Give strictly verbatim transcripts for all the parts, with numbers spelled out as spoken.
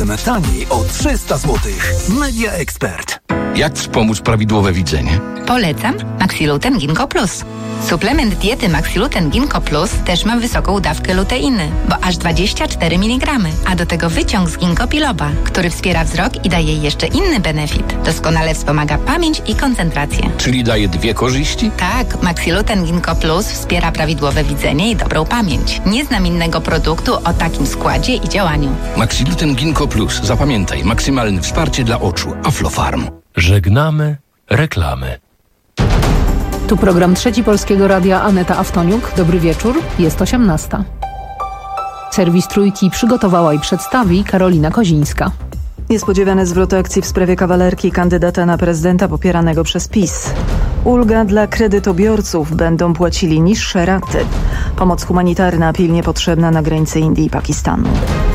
Razem taniej o trzysta złotych. Media Expert. Jak wspomóc prawidłowe widzenie? Polecam Maxiluten Ginkgo Plus. Suplement diety Maxiluten Ginkgo Plus też ma wysoką dawkę luteiny, bo aż dwadzieścia cztery miligramy, a do tego wyciąg z ginkgo biloba, który wspiera wzrok i daje jeszcze inny benefit. Doskonale wspomaga pamięć i koncentrację. Czyli daje dwie korzyści? Tak, Maxiluten Ginkgo Plus wspiera prawidłowe widzenie i dobrą pamięć. Nie znam innego produktu o takim składzie i działaniu. Maxiluten Ginkgo Plus. Zapamiętaj, maksymalne wsparcie dla oczu. Aflofarm. Żegnamy reklamy. Tu program Trzeci Polskiego Radia, Aneta Aftoniuk. Dobry wieczór, jest osiemnasta. Serwis Trójki przygotowała i przedstawi Karolina Kozińska. Niespodziewany zwrot akcji w sprawie kawalerki kandydata na prezydenta popieranego przez PiS. Ulga dla kredytobiorców, będą płacili niższe raty. Pomoc humanitarna pilnie potrzebna na granicy Indii i Pakistanu.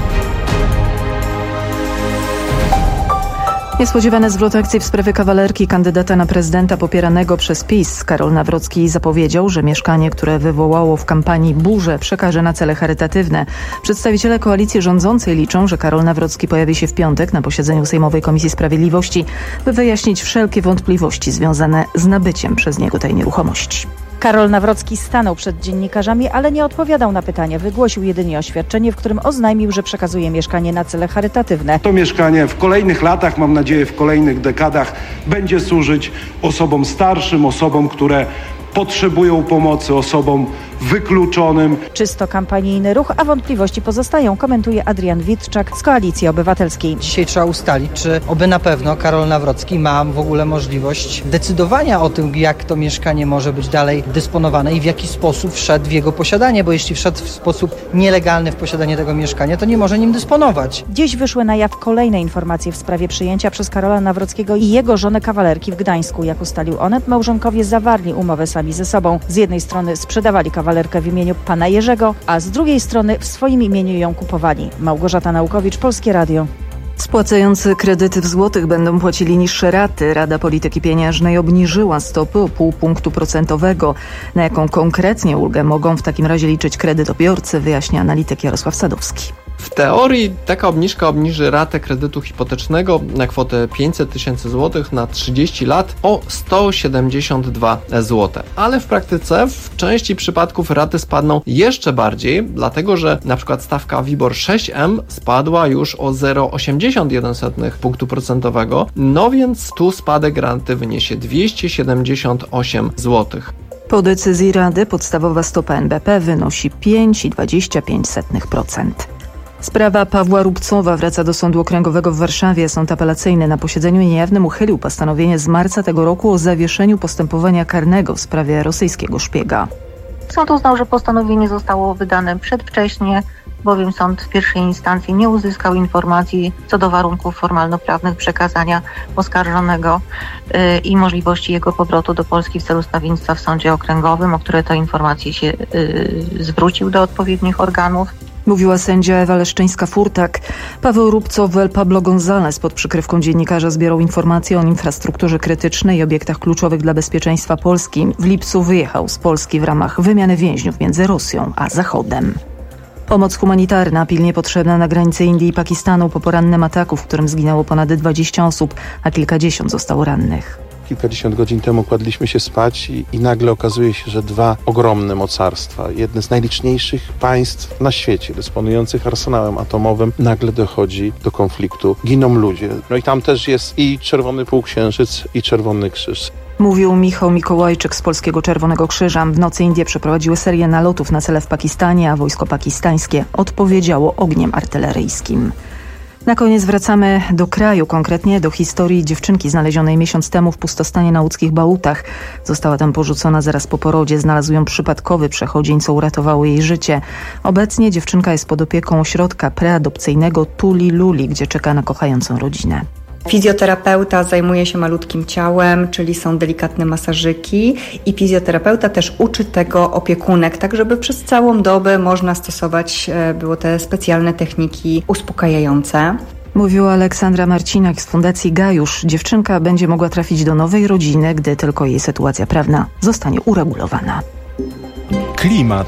Niespodziewany zwrot akcji w sprawie kawalerki kandydata na prezydenta popieranego przez PiS. Karol Nawrocki zapowiedział, że mieszkanie, które wywołało w kampanii burzę, przekaże na cele charytatywne. Przedstawiciele koalicji rządzącej liczą, że Karol Nawrocki pojawi się w piątek na posiedzeniu Sejmowej Komisji Sprawiedliwości, by wyjaśnić wszelkie wątpliwości związane z nabyciem przez niego tej nieruchomości. Karol Nawrocki stanął przed dziennikarzami, ale nie odpowiadał na pytania. Wygłosił jedynie oświadczenie, w którym oznajmił, że przekazuje mieszkanie na cele charytatywne. To mieszkanie w kolejnych latach, mam nadzieję w kolejnych dekadach, będzie służyć osobom starszym, osobom, które potrzebują pomocy, osobom wykluczonym. Czysto kampanijny ruch, a wątpliwości pozostają, komentuje Adrian Witczak z Koalicji Obywatelskiej. Dzisiaj trzeba ustalić, czy oby na pewno Karol Nawrocki ma w ogóle możliwość decydowania o tym, jak to mieszkanie może być dalej dysponowane i w jaki sposób wszedł w jego posiadanie, bo jeśli wszedł w sposób nielegalny w posiadanie tego mieszkania, to nie może nim dysponować. Dziś wyszły na jaw kolejne informacje w sprawie przyjęcia przez Karola Nawrockiego i jego żonę kawalerki w Gdańsku. Jak ustalił Onet, małżonkowie zawarli umowę sami ze sobą. Z jednej strony sprzedawali kawalerkę w imieniu pana Jerzego, a z drugiej strony w swoim imieniu ją kupowali. Małgorzata Naukowicz, Polskie Radio. Spłacający kredyty w złotych będą płacili niższe raty. Rada Polityki Pieniężnej obniżyła stopy o pół punktu procentowego. Na jaką konkretnie ulgę mogą w takim razie liczyć kredytobiorcy, wyjaśnia analityk Jarosław Sadowski. W teorii taka obniżka obniży ratę kredytu hipotecznego na kwotę pięćset tysięcy złotych na trzydzieści lat o sto siedemdziesiąt dwa złote. Ale w praktyce w części przypadków raty spadną jeszcze bardziej, dlatego że na przykład stawka WIBOR sześć M spadła już o zero przecinek osiemdziesiąt jeden punktu procentowego, no więc tu spadek raty wyniesie dwieście siedemdziesiąt osiem złotych. Po decyzji Rady podstawowa stopa N B P wynosi pięć przecinek dwadzieścia pięć procent. Sprawa Pawła Rubcowa wraca do Sądu Okręgowego w Warszawie. Sąd apelacyjny na posiedzeniu niejawnym uchylił postanowienie z marca tego roku o zawieszeniu postępowania karnego w sprawie rosyjskiego szpiega. Sąd uznał, że postanowienie zostało wydane przedwcześnie, bowiem sąd w pierwszej instancji nie uzyskał informacji co do warunków formalno-prawnych przekazania oskarżonego yy, i możliwości jego powrotu do Polski w celu stawiennictwa w sądzie okręgowym, o które to informacje się yy, zwrócił do odpowiednich organów. Mówiła sędzia Ewa Leszczyńska-Furtak. Paweł Rubcow, El Pablo González pod przykrywką dziennikarza zbierał informacje o infrastrukturze krytycznej i obiektach kluczowych dla bezpieczeństwa Polski. W lipcu wyjechał z Polski w ramach wymiany więźniów między Rosją a Zachodem. Pomoc humanitarna pilnie potrzebna na granicy Indii i Pakistanu po porannym ataku, w którym zginęło ponad dwadzieścia osób, a kilkadziesiąt zostało rannych. Kilkadziesiąt godzin temu kładliśmy się spać i, i nagle okazuje się, że dwa ogromne mocarstwa, jedne z najliczniejszych państw na świecie, dysponujących arsenałem atomowym, nagle dochodzi do konfliktu. Giną ludzie. No i tam też jest i Czerwony Półksiężyc, i Czerwony Krzyż. Mówił Michał Mikołajczyk z Polskiego Czerwonego Krzyża. W nocy Indie przeprowadziły serię nalotów na cele w Pakistanie, a wojsko pakistańskie odpowiedziało ogniem artyleryjskim. Na koniec wracamy do kraju, konkretnie do historii dziewczynki znalezionej miesiąc temu w pustostanie na łódzkich Bałutach. Została tam porzucona zaraz po porodzie. Znalazł ją przypadkowy przechodzień, co uratowało jej życie. Obecnie dziewczynka jest pod opieką ośrodka preadopcyjnego Tuli Luli, gdzie czeka na kochającą rodzinę. Fizjoterapeuta zajmuje się malutkim ciałem, czyli są delikatne masażyki i fizjoterapeuta też uczy tego opiekunek, tak żeby przez całą dobę można stosować było te specjalne techniki uspokajające. Mówiła Aleksandra Marcinak z Fundacji Gajusz. Dziewczynka będzie mogła trafić do nowej rodziny, gdy tylko jej sytuacja prawna zostanie uregulowana. Klimat. W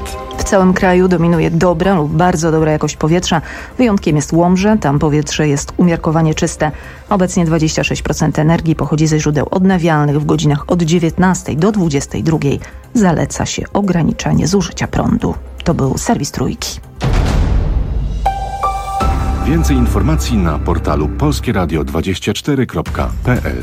całym kraju dominuje dobra lub bardzo dobra jakość powietrza. Wyjątkiem jest Łomża, tam powietrze jest umiarkowanie czyste. Obecnie dwadzieścia sześć procent energii pochodzi ze źródeł odnawialnych. W godzinach od dziewiętnastej do dwudziestej drugiej zaleca się ograniczanie zużycia prądu. To był serwis Trójki. Więcej informacji na portalu polskie radio dwadzieścia cztery kropka p l.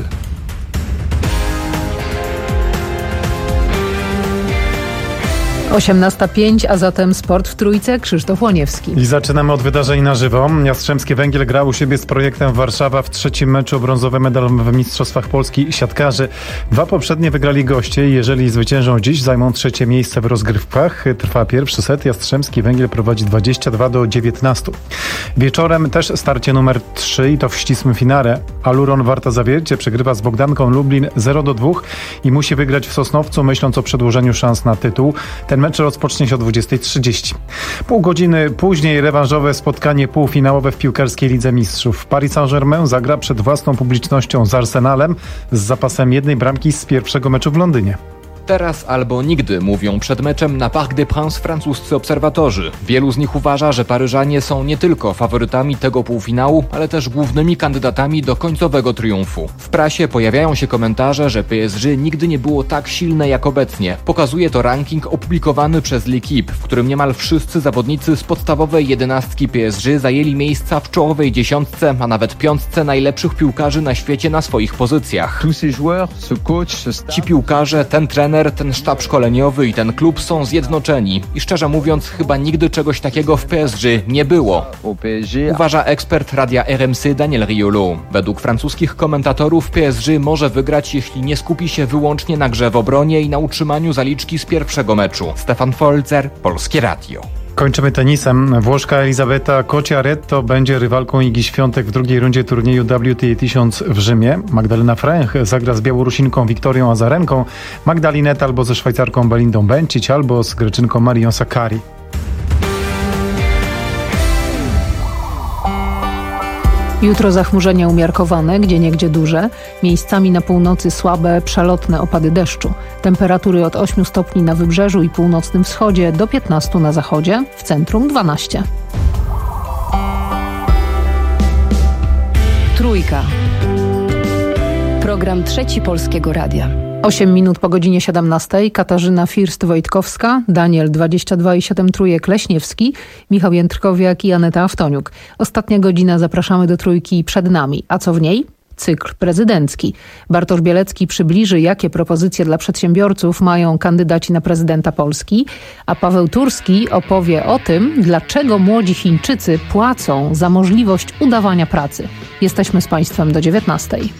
osiemnasta pięć, a zatem sport w Trójce, Krzysztof Łoniewski. I zaczynamy od wydarzeń na żywo. Jastrzębskie Węgiel gra u siebie z Projektem Warszawa w trzecim meczu o brązowy medal w Mistrzostwach Polski siatkarzy. Dwa poprzednie wygrali goście i jeżeli zwyciężą dziś, zajmą trzecie miejsce w rozgrywkach. Trwa pierwszy set. Jastrzębski Węgiel prowadzi dwadzieścia dwa do dziewiętnastu. Wieczorem też starcie numer trzy i to w ścisłym finale. Aluron Warta Zawiercie przegrywa z Bogdanką Lublin zero do dwóch i musi wygrać w Sosnowcu, myśląc o przedłużeniu szans na tytuł. Ten mecz rozpocznie się o dwudziestej trzydzieści. Pół godziny później rewanżowe spotkanie półfinałowe w piłkarskiej Lidze Mistrzów. Paris Saint-Germain zagra przed własną publicznością z Arsenalem z zapasem jednej bramki z pierwszego meczu w Londynie. Teraz albo nigdy, mówią przed meczem na Parc des Princes francuscy obserwatorzy. Wielu z nich uważa, że Paryżanie są nie tylko faworytami tego półfinału, ale też głównymi kandydatami do końcowego triumfu. W prasie pojawiają się komentarze, że P S G nigdy nie było tak silne jak obecnie. Pokazuje to ranking opublikowany przez L'Équipe, w którym niemal wszyscy zawodnicy z podstawowej jedenastki P S G zajęli miejsca w czołowej dziesiątce, a nawet piątce najlepszych piłkarzy na świecie na swoich pozycjach. Ci piłkarze, ten trener, ten sztab szkoleniowy i ten klub są zjednoczeni i szczerze mówiąc chyba nigdy czegoś takiego w P S G nie było. Uważa ekspert radia R M C Daniel Riolo. Według francuskich komentatorów P S G może wygrać, jeśli nie skupi się wyłącznie na grze w obronie i na utrzymaniu zaliczki z pierwszego meczu. Stefan Folzer, Polskie Radio. Kończymy tenisem. Włoszka Elizabeta Cocciaretto będzie rywalką Igi Świątek w drugiej rundzie turnieju W T A tysiąc w Rzymie. Magdalena Fręch zagra z Białorusinką Wiktorią Azarenką, Magdalinet albo ze Szwajcarką Belindą Bencic, albo z Greczynką Marią Sakkari. Jutro zachmurzenia umiarkowane, gdzieniegdzie duże, miejscami na północy słabe, przelotne opady deszczu. Temperatury od ośmiu stopni na wybrzeżu i północnym wschodzie do piętnastu na zachodzie, w centrum dwanaście. Trójka. Program Trzeci Polskiego Radia. osiem minut po godzinie siedemnastej. Katarzyna First-Wojtkowska, Daniel dwadzieścia dwa i siedem Trójek Leśniewski, Michał Jędrkowiak i Aneta Aftoniuk. Ostatnia godzina, zapraszamy do Trójki przed nami. A co w niej? Cykl prezydencki. Bartosz Bielecki przybliży, jakie propozycje dla przedsiębiorców mają kandydaci na prezydenta Polski, a Paweł Turski opowie o tym, dlaczego młodzi Chińczycy płacą za możliwość udawania pracy. Jesteśmy z Państwem do dziewiętnastej.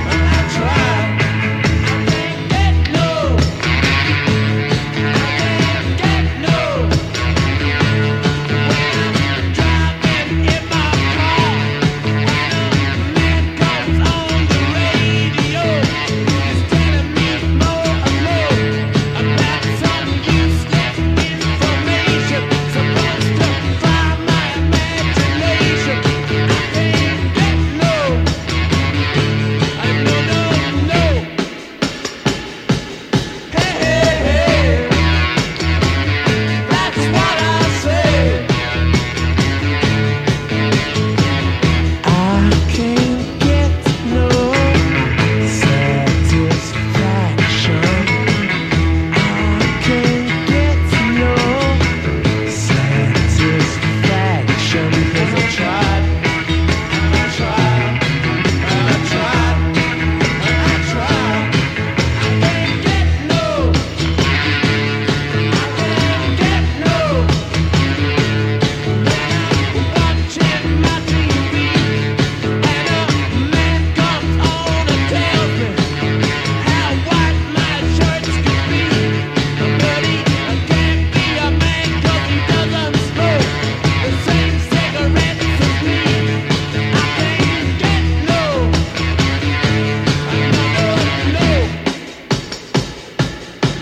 Let go.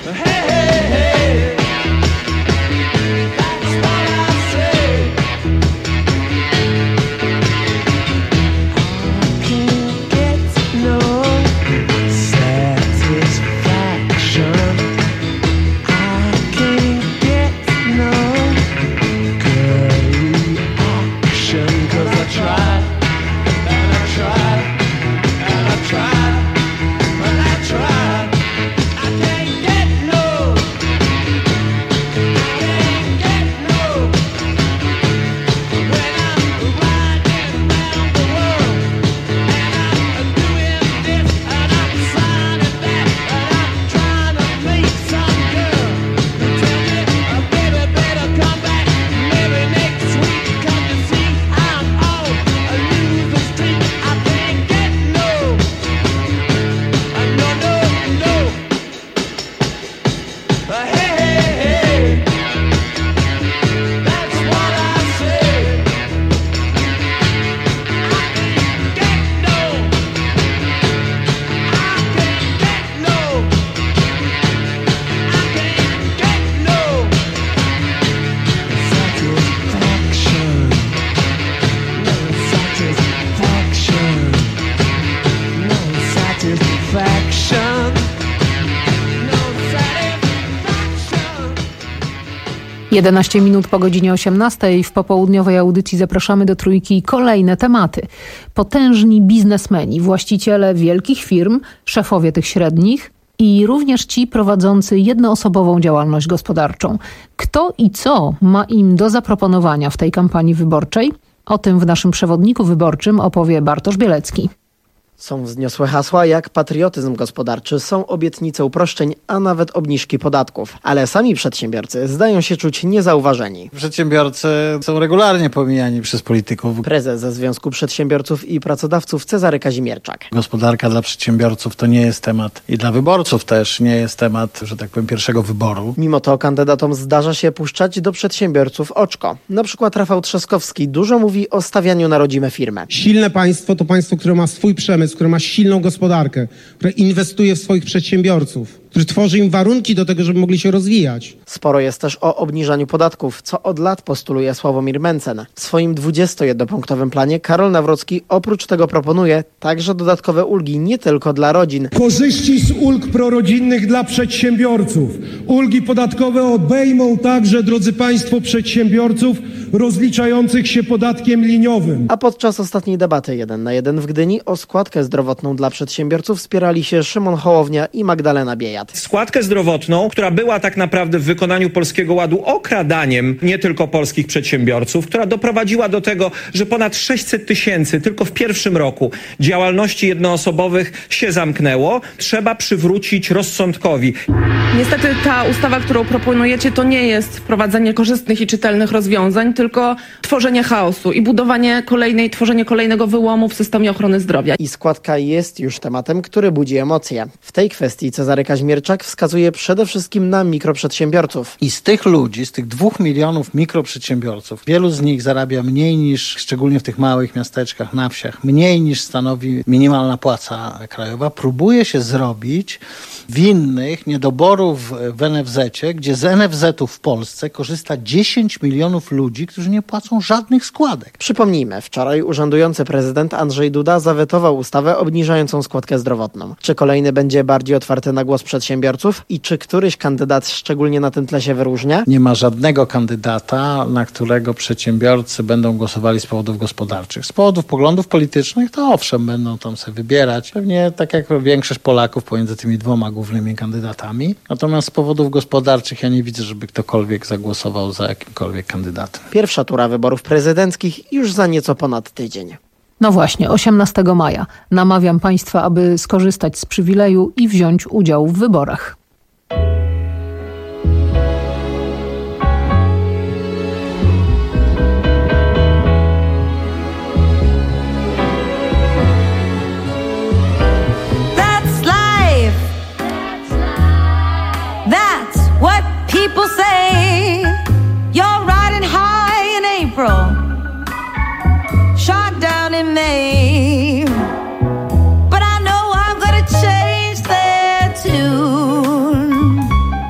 jedenaście minut po godzinie osiemnastej. W popołudniowej audycji zapraszamy do Trójki kolejne tematy. Potężni biznesmeni, właściciele wielkich firm, szefowie tych średnich i również ci prowadzący jednoosobową działalność gospodarczą. Kto i co ma im do zaproponowania w tej kampanii wyborczej? O tym w naszym przewodniku wyborczym opowie Bartosz Bielecki. Są wzniosłe hasła jak patriotyzm gospodarczy, są obietnice uproszczeń, a nawet obniżki podatków. Ale sami przedsiębiorcy zdają się czuć niezauważeni. Przedsiębiorcy są regularnie pomijani przez polityków. Prezes Związku Przedsiębiorców i Pracodawców Cezary Kazimierczak. Gospodarka dla przedsiębiorców to nie jest temat i dla wyborców też nie jest temat, że tak powiem, pierwszego wyboru. Mimo to kandydatom zdarza się puszczać do przedsiębiorców oczko. Na przykład Rafał Trzaskowski dużo mówi o stawianiu na rodzime firmy. Silne państwo to państwo, które ma swój przemysł, które ma silną gospodarkę, które inwestuje w swoich przedsiębiorców, który tworzy im warunki do tego, żeby mogli się rozwijać. Sporo jest też o obniżaniu podatków, co od lat postuluje Sławomir Mencen. W swoim dwudziestojednopunktowym planie Karol Nawrocki oprócz tego proponuje także dodatkowe ulgi nie tylko dla rodzin. Korzyści z ulg prorodzinnych dla przedsiębiorców. Ulgi podatkowe obejmą także, drodzy Państwo, przedsiębiorców rozliczających się podatkiem liniowym. A podczas ostatniej debaty jeden na jeden w Gdyni o składkę zdrowotną dla przedsiębiorców wspierali się Szymon Hołownia i Magdalena Biejat. Składkę zdrowotną, która była tak naprawdę w wykonaniu Polskiego Ładu okradaniem nie tylko polskich przedsiębiorców, która doprowadziła do tego, że ponad sześćset tysięcy tylko w pierwszym roku działalności jednoosobowych się zamknęło. Trzeba przywrócić rozsądkowi. Niestety ta ustawa, którą proponujecie, to nie jest wprowadzenie korzystnych i czytelnych rozwiązań, tylko tworzenie chaosu i budowanie kolejnej, tworzenie kolejnego wyłomu w systemie ochrony zdrowia. I składka jest już tematem, który budzi emocje. W tej kwestii Cezary Kazimierczak wskazuje przede wszystkim na mikroprzedsiębiorców. I z tych ludzi, z tych dwóch milionów mikroprzedsiębiorców, wielu z nich zarabia mniej niż, szczególnie w tych małych miasteczkach, na wsiach, mniej niż stanowi minimalna płaca krajowa. Próbuje się zrobić winnych niedoborów w en ef zecie, gdzie z en ef zetu w Polsce korzysta dziesięć milionów ludzi, którzy nie płacą żadnych składek. Przypomnijmy, wczoraj urzędujący prezydent Andrzej Duda zawetował ustawę obniżającą składkę zdrowotną. Czy kolejny będzie bardziej otwarty na głos przedsiębiorców i czy któryś kandydat szczególnie na tym tle się wyróżnia? Nie ma żadnego kandydata, na którego przedsiębiorcy będą głosowali z powodów gospodarczych. Z powodów poglądów politycznych to owszem, będą tam sobie wybierać. Pewnie tak jak większość Polaków pomiędzy tymi dwoma głównymi kandydatami. Natomiast z powodów gospodarczych ja nie widzę, żeby ktokolwiek zagłosował za jakimkolwiek kandydatem. Pierwsza tura wyborów prezydenckich już za nieco ponad tydzień. No właśnie, osiemnastego maja. Namawiam Państwa, aby skorzystać z przywileju i wziąć udział w wyborach. That's life. That's what people say. You're riding high in April. Shot down in May, but I know I'm gonna change their tune.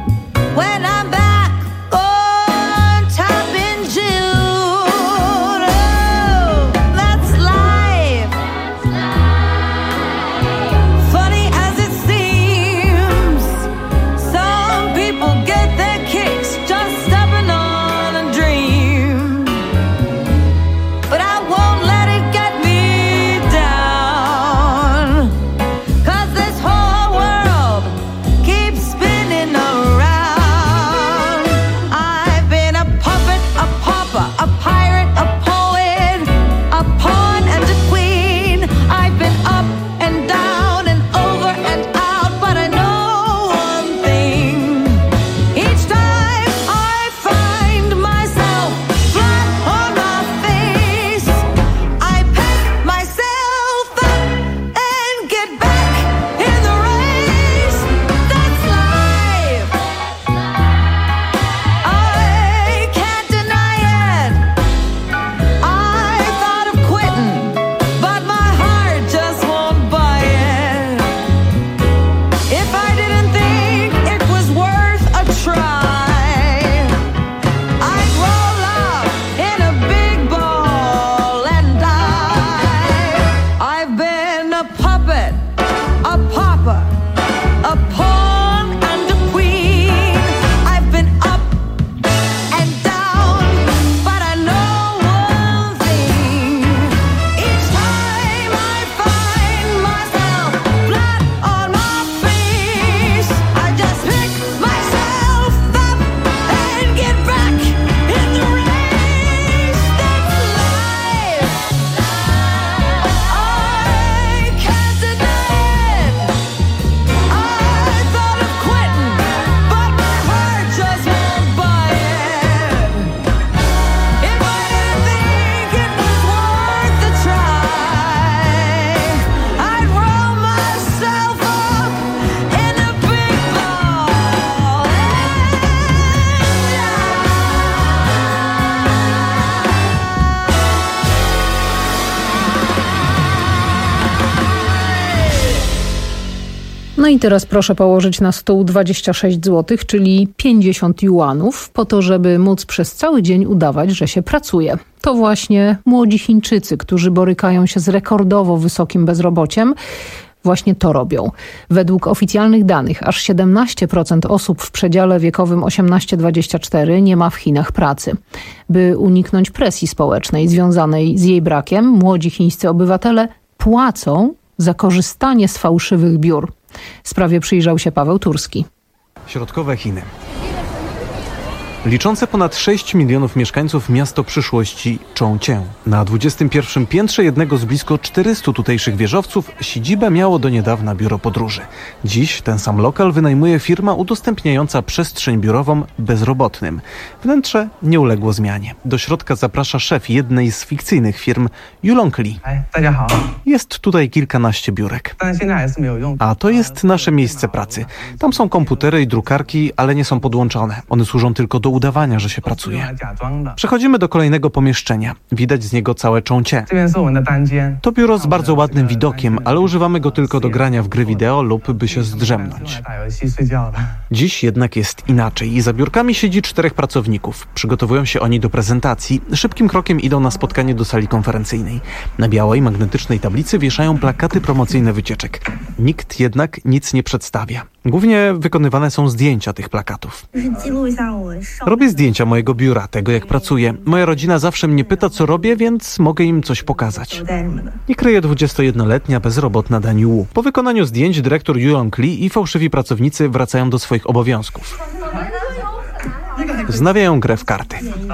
No i teraz proszę położyć na stół dwadzieścia sześć złotych, czyli pięćdziesiąt juanów, po to, żeby móc przez cały dzień udawać, że się pracuje. To właśnie młodzi Chińczycy, którzy borykają się z rekordowo wysokim bezrobociem, właśnie to robią. Według oficjalnych danych aż siedemnaście procent osób w przedziale wiekowym osiemnaście dwadzieścia cztery nie ma w Chinach pracy. By uniknąć presji społecznej związanej z jej brakiem, młodzi chińscy obywatele płacą za korzystanie z fałszywych biur. Sprawie przyjrzał się Paweł Turski. Środkowe Chiny. Liczące ponad sześć milionów mieszkańców miasto przyszłości Chongqing. Na dwudziestym pierwszym piętrze jednego z blisko czterystu tutejszych wieżowców siedzibę miało do niedawna biuro podróży. Dziś ten sam lokal wynajmuje firma udostępniająca przestrzeń biurową bezrobotnym. Wnętrze nie uległo zmianie. Do środka zaprasza szef jednej z fikcyjnych firm, Yulong Li. Jest tutaj kilkanaście biurek. A to jest nasze miejsce pracy. Tam są komputery i drukarki, ale nie są podłączone. One służą tylko do udawania, że się pracuje. Przechodzimy do kolejnego pomieszczenia. Widać z niego całe Chongqing. To biuro z bardzo ładnym widokiem, ale używamy go tylko do grania w gry wideo lub by się zdrzemnąć. Dziś jednak jest inaczej i za biurkami siedzi czterech pracowników. Przygotowują się oni do prezentacji. Szybkim krokiem idą na spotkanie do sali konferencyjnej. Na białej, magnetycznej tablicy wieszają plakaty promocyjne wycieczek. Nikt jednak nic nie przedstawia. Głównie wykonywane są zdjęcia tych plakatów. Robię zdjęcia mojego biura, tego jak pracuję. Moja rodzina zawsze mnie pyta, co robię, więc mogę im coś pokazać. Nie kryje dwudziestojednoletnia bezrobotna Dani Wu. Po wykonaniu zdjęć dyrektor Yulong Li i fałszywi pracownicy wracają do swoich obowiązków. Wznawiają grę w karty.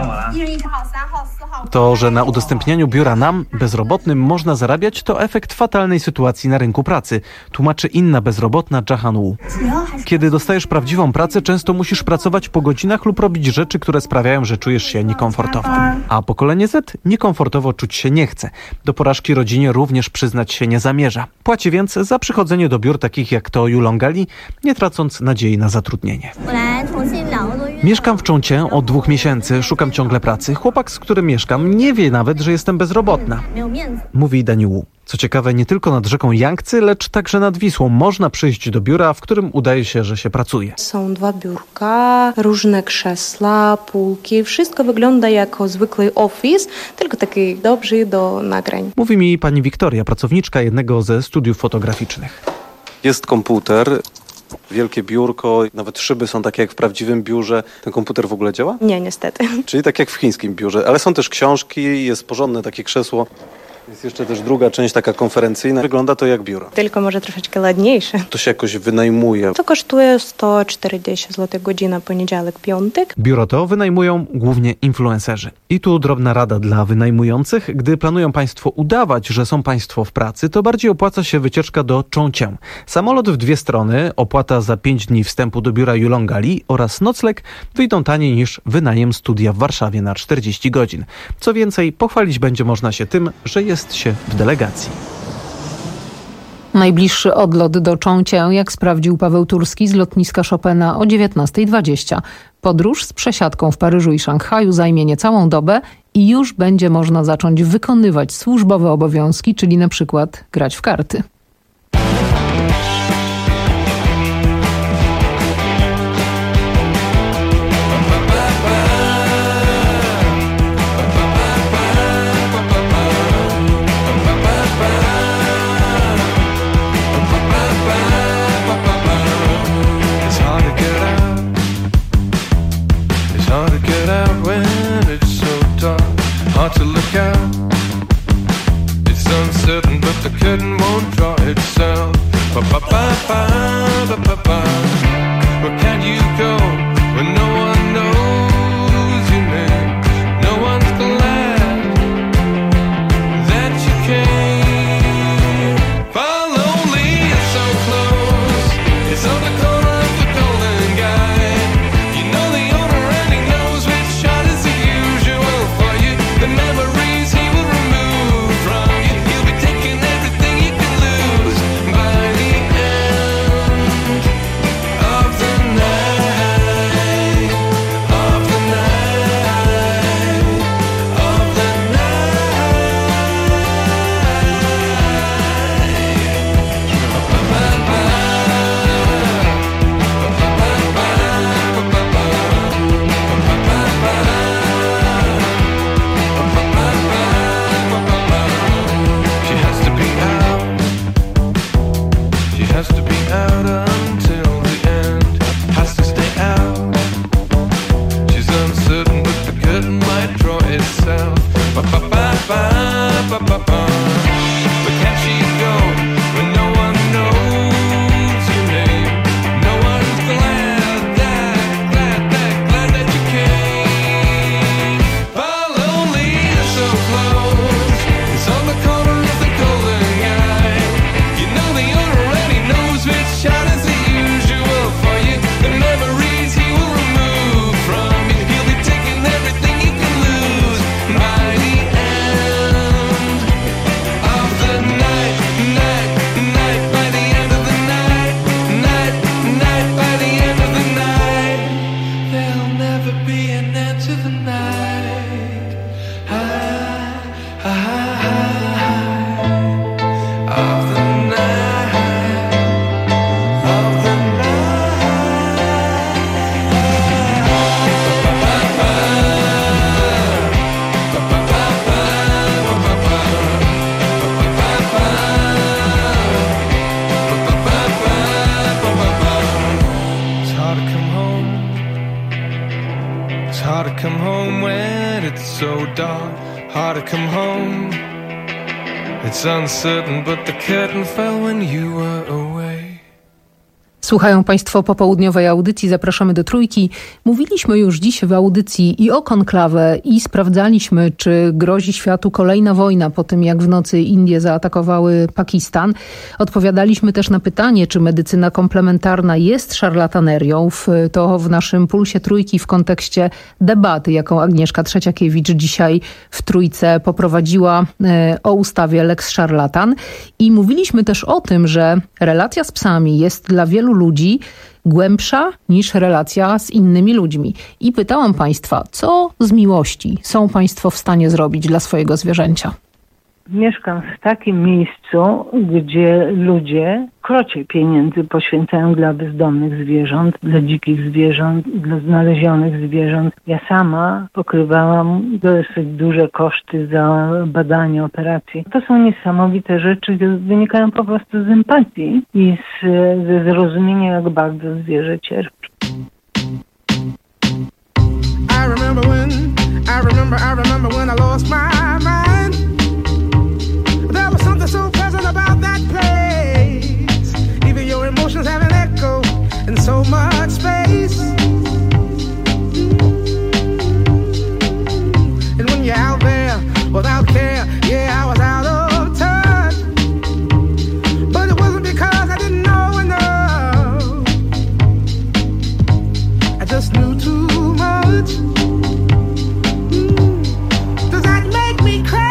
To, że na udostępnianiu biura nam, bezrobotnym, można zarabiać, to efekt fatalnej sytuacji na rynku pracy, tłumaczy inna bezrobotna Jahan Wu. Kiedy dostajesz prawdziwą pracę, często musisz pracować po godzinach lub robić rzeczy, które sprawiają, że czujesz się niekomfortowo. A pokolenie Z niekomfortowo czuć się nie chce. Do porażki rodzinie również przyznać się nie zamierza. Płaci więc za przychodzenie do biur takich jak to Yulonga Li, nie tracąc nadziei na zatrudnienie. Mieszkam w Chongqing od dwóch miesięcy, szukam ciągle pracy. Chłopak, z którym mieszkam, nie wie nawet, że jestem bezrobotna, mówi Dani Wu. Co ciekawe, nie tylko nad rzeką Yangtze, lecz także nad Wisłą można przyjść do biura, w którym udaje się, że się pracuje. Są dwa biurka, różne krzesła, półki. Wszystko wygląda jako zwykły office, tylko taki dobry do nagrań. Mówi mi pani Wiktoria, pracowniczka jednego ze studiów fotograficznych. Jest komputer, wielkie biurko, nawet szyby są takie jak w prawdziwym biurze. Ten komputer w ogóle działa? Nie, niestety. Czyli tak jak w chińskim biurze, ale są też książki, jest porządne takie krzesło. Jest jeszcze też druga część taka konferencyjna. Wygląda to jak biuro. Tylko może troszeczkę ładniejsze. To się jakoś wynajmuje. To kosztuje sto czterdzieści złotych godzina poniedziałek, piątek. Biuro to wynajmują głównie influencerzy. I tu drobna rada dla wynajmujących. Gdy planują państwo udawać, że są państwo w pracy, to bardziej opłaca się wycieczka do Chongqing. Samolot w dwie strony, opłata za pięć dni wstępu do biura Yulonga Li oraz nocleg wyjdą taniej niż wynajem studia w Warszawie na czterdzieści godzin. Co więcej, pochwalić będzie można się tym, że jest jest się w delegacji. Najbliższy odlot do Chongqing, jak sprawdził Paweł Turski, z lotniska Chopina o dziewiętnasta dwadzieścia. Podróż z przesiadką w Paryżu i Szanghaju zajmie niecałą dobę i już będzie można zacząć wykonywać służbowe obowiązki, czyli na przykład grać w karty. Hard to look out. It's uncertain, but the curtain won't draw. home. It's hard to come home when it's so dark. Hard to come home. It's uncertain, but the curtain fell when you were away. Słuchają Państwo popołudniowej audycji. Zapraszamy do Trójki. Mówiliśmy już dziś w audycji i o konklawę, i sprawdzaliśmy, czy grozi światu kolejna wojna po tym, jak w nocy Indie zaatakowały Pakistan. Odpowiadaliśmy też na pytanie, czy medycyna komplementarna jest szarlatanerią. To w naszym Pulsie Trójki w kontekście debaty, jaką Agnieszka Trzeciakiewicz dzisiaj w Trójce poprowadziła o ustawie Lex Szarlatan. I mówiliśmy też o tym, że relacja z psami jest dla wielu ludzi głębsza niż relacja z innymi ludźmi. I pytałam Państwa, co z miłości są Państwo w stanie zrobić dla swojego zwierzęcia? Mieszkam w takim miejscu, gdzie ludzie krocie pieniędzy poświęcają dla bezdomnych zwierząt, dla dzikich zwierząt, dla znalezionych zwierząt. Ja sama pokrywałam dosyć duże koszty za badania, operacje. To są niesamowite rzeczy, wynikają po prostu z empatii i z, ze zrozumienia, jak bardzo zwierzę cierpi. I remember when, I remember, I remember when I lost my mind. There was something so pleasant about that place. Even your emotions have an echo in so much space. And when you're out there without care, yeah, I was out of touch. But it wasn't because I didn't know enough. I just knew too much. Does that make me crazy?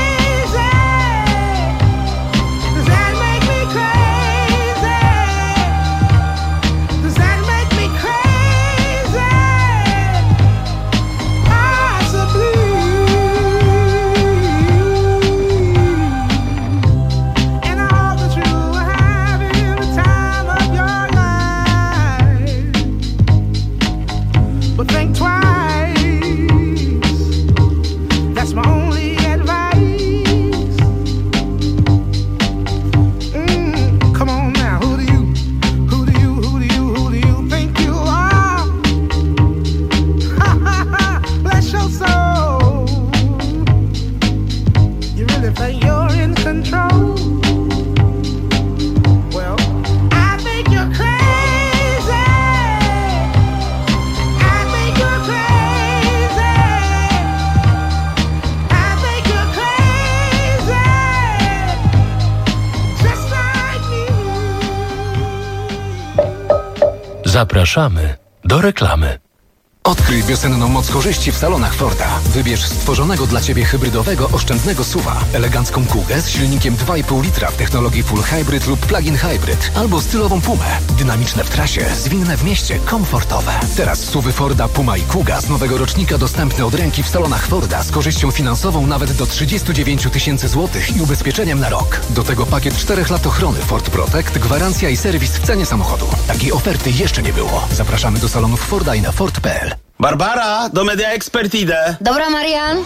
Zapraszamy do reklamy. Odkryj wiosenną moc korzyści w salonach Forda. Wybierz stworzonego dla Ciebie hybrydowego, oszczędnego S U V-a, elegancką Kugę z silnikiem dwa i pół litra w technologii Full Hybrid lub Plug-in Hybrid, albo stylową Pumę. Dynamiczne w trasie, zwinne w mieście, komfortowe. Teraz S U V-y Forda Puma i Kuga z nowego rocznika dostępne od ręki w salonach Forda z korzyścią finansową nawet do trzydzieści dziewięć tysięcy złotych i ubezpieczeniem na rok. Do tego pakiet czterech lat ochrony Ford Protect, gwarancja i serwis w cenie samochodu. Takiej oferty jeszcze nie było. Zapraszamy do salonów Forda i na Ford kropka p l. Barbara, do Media Expert idę. Dobra, Marian.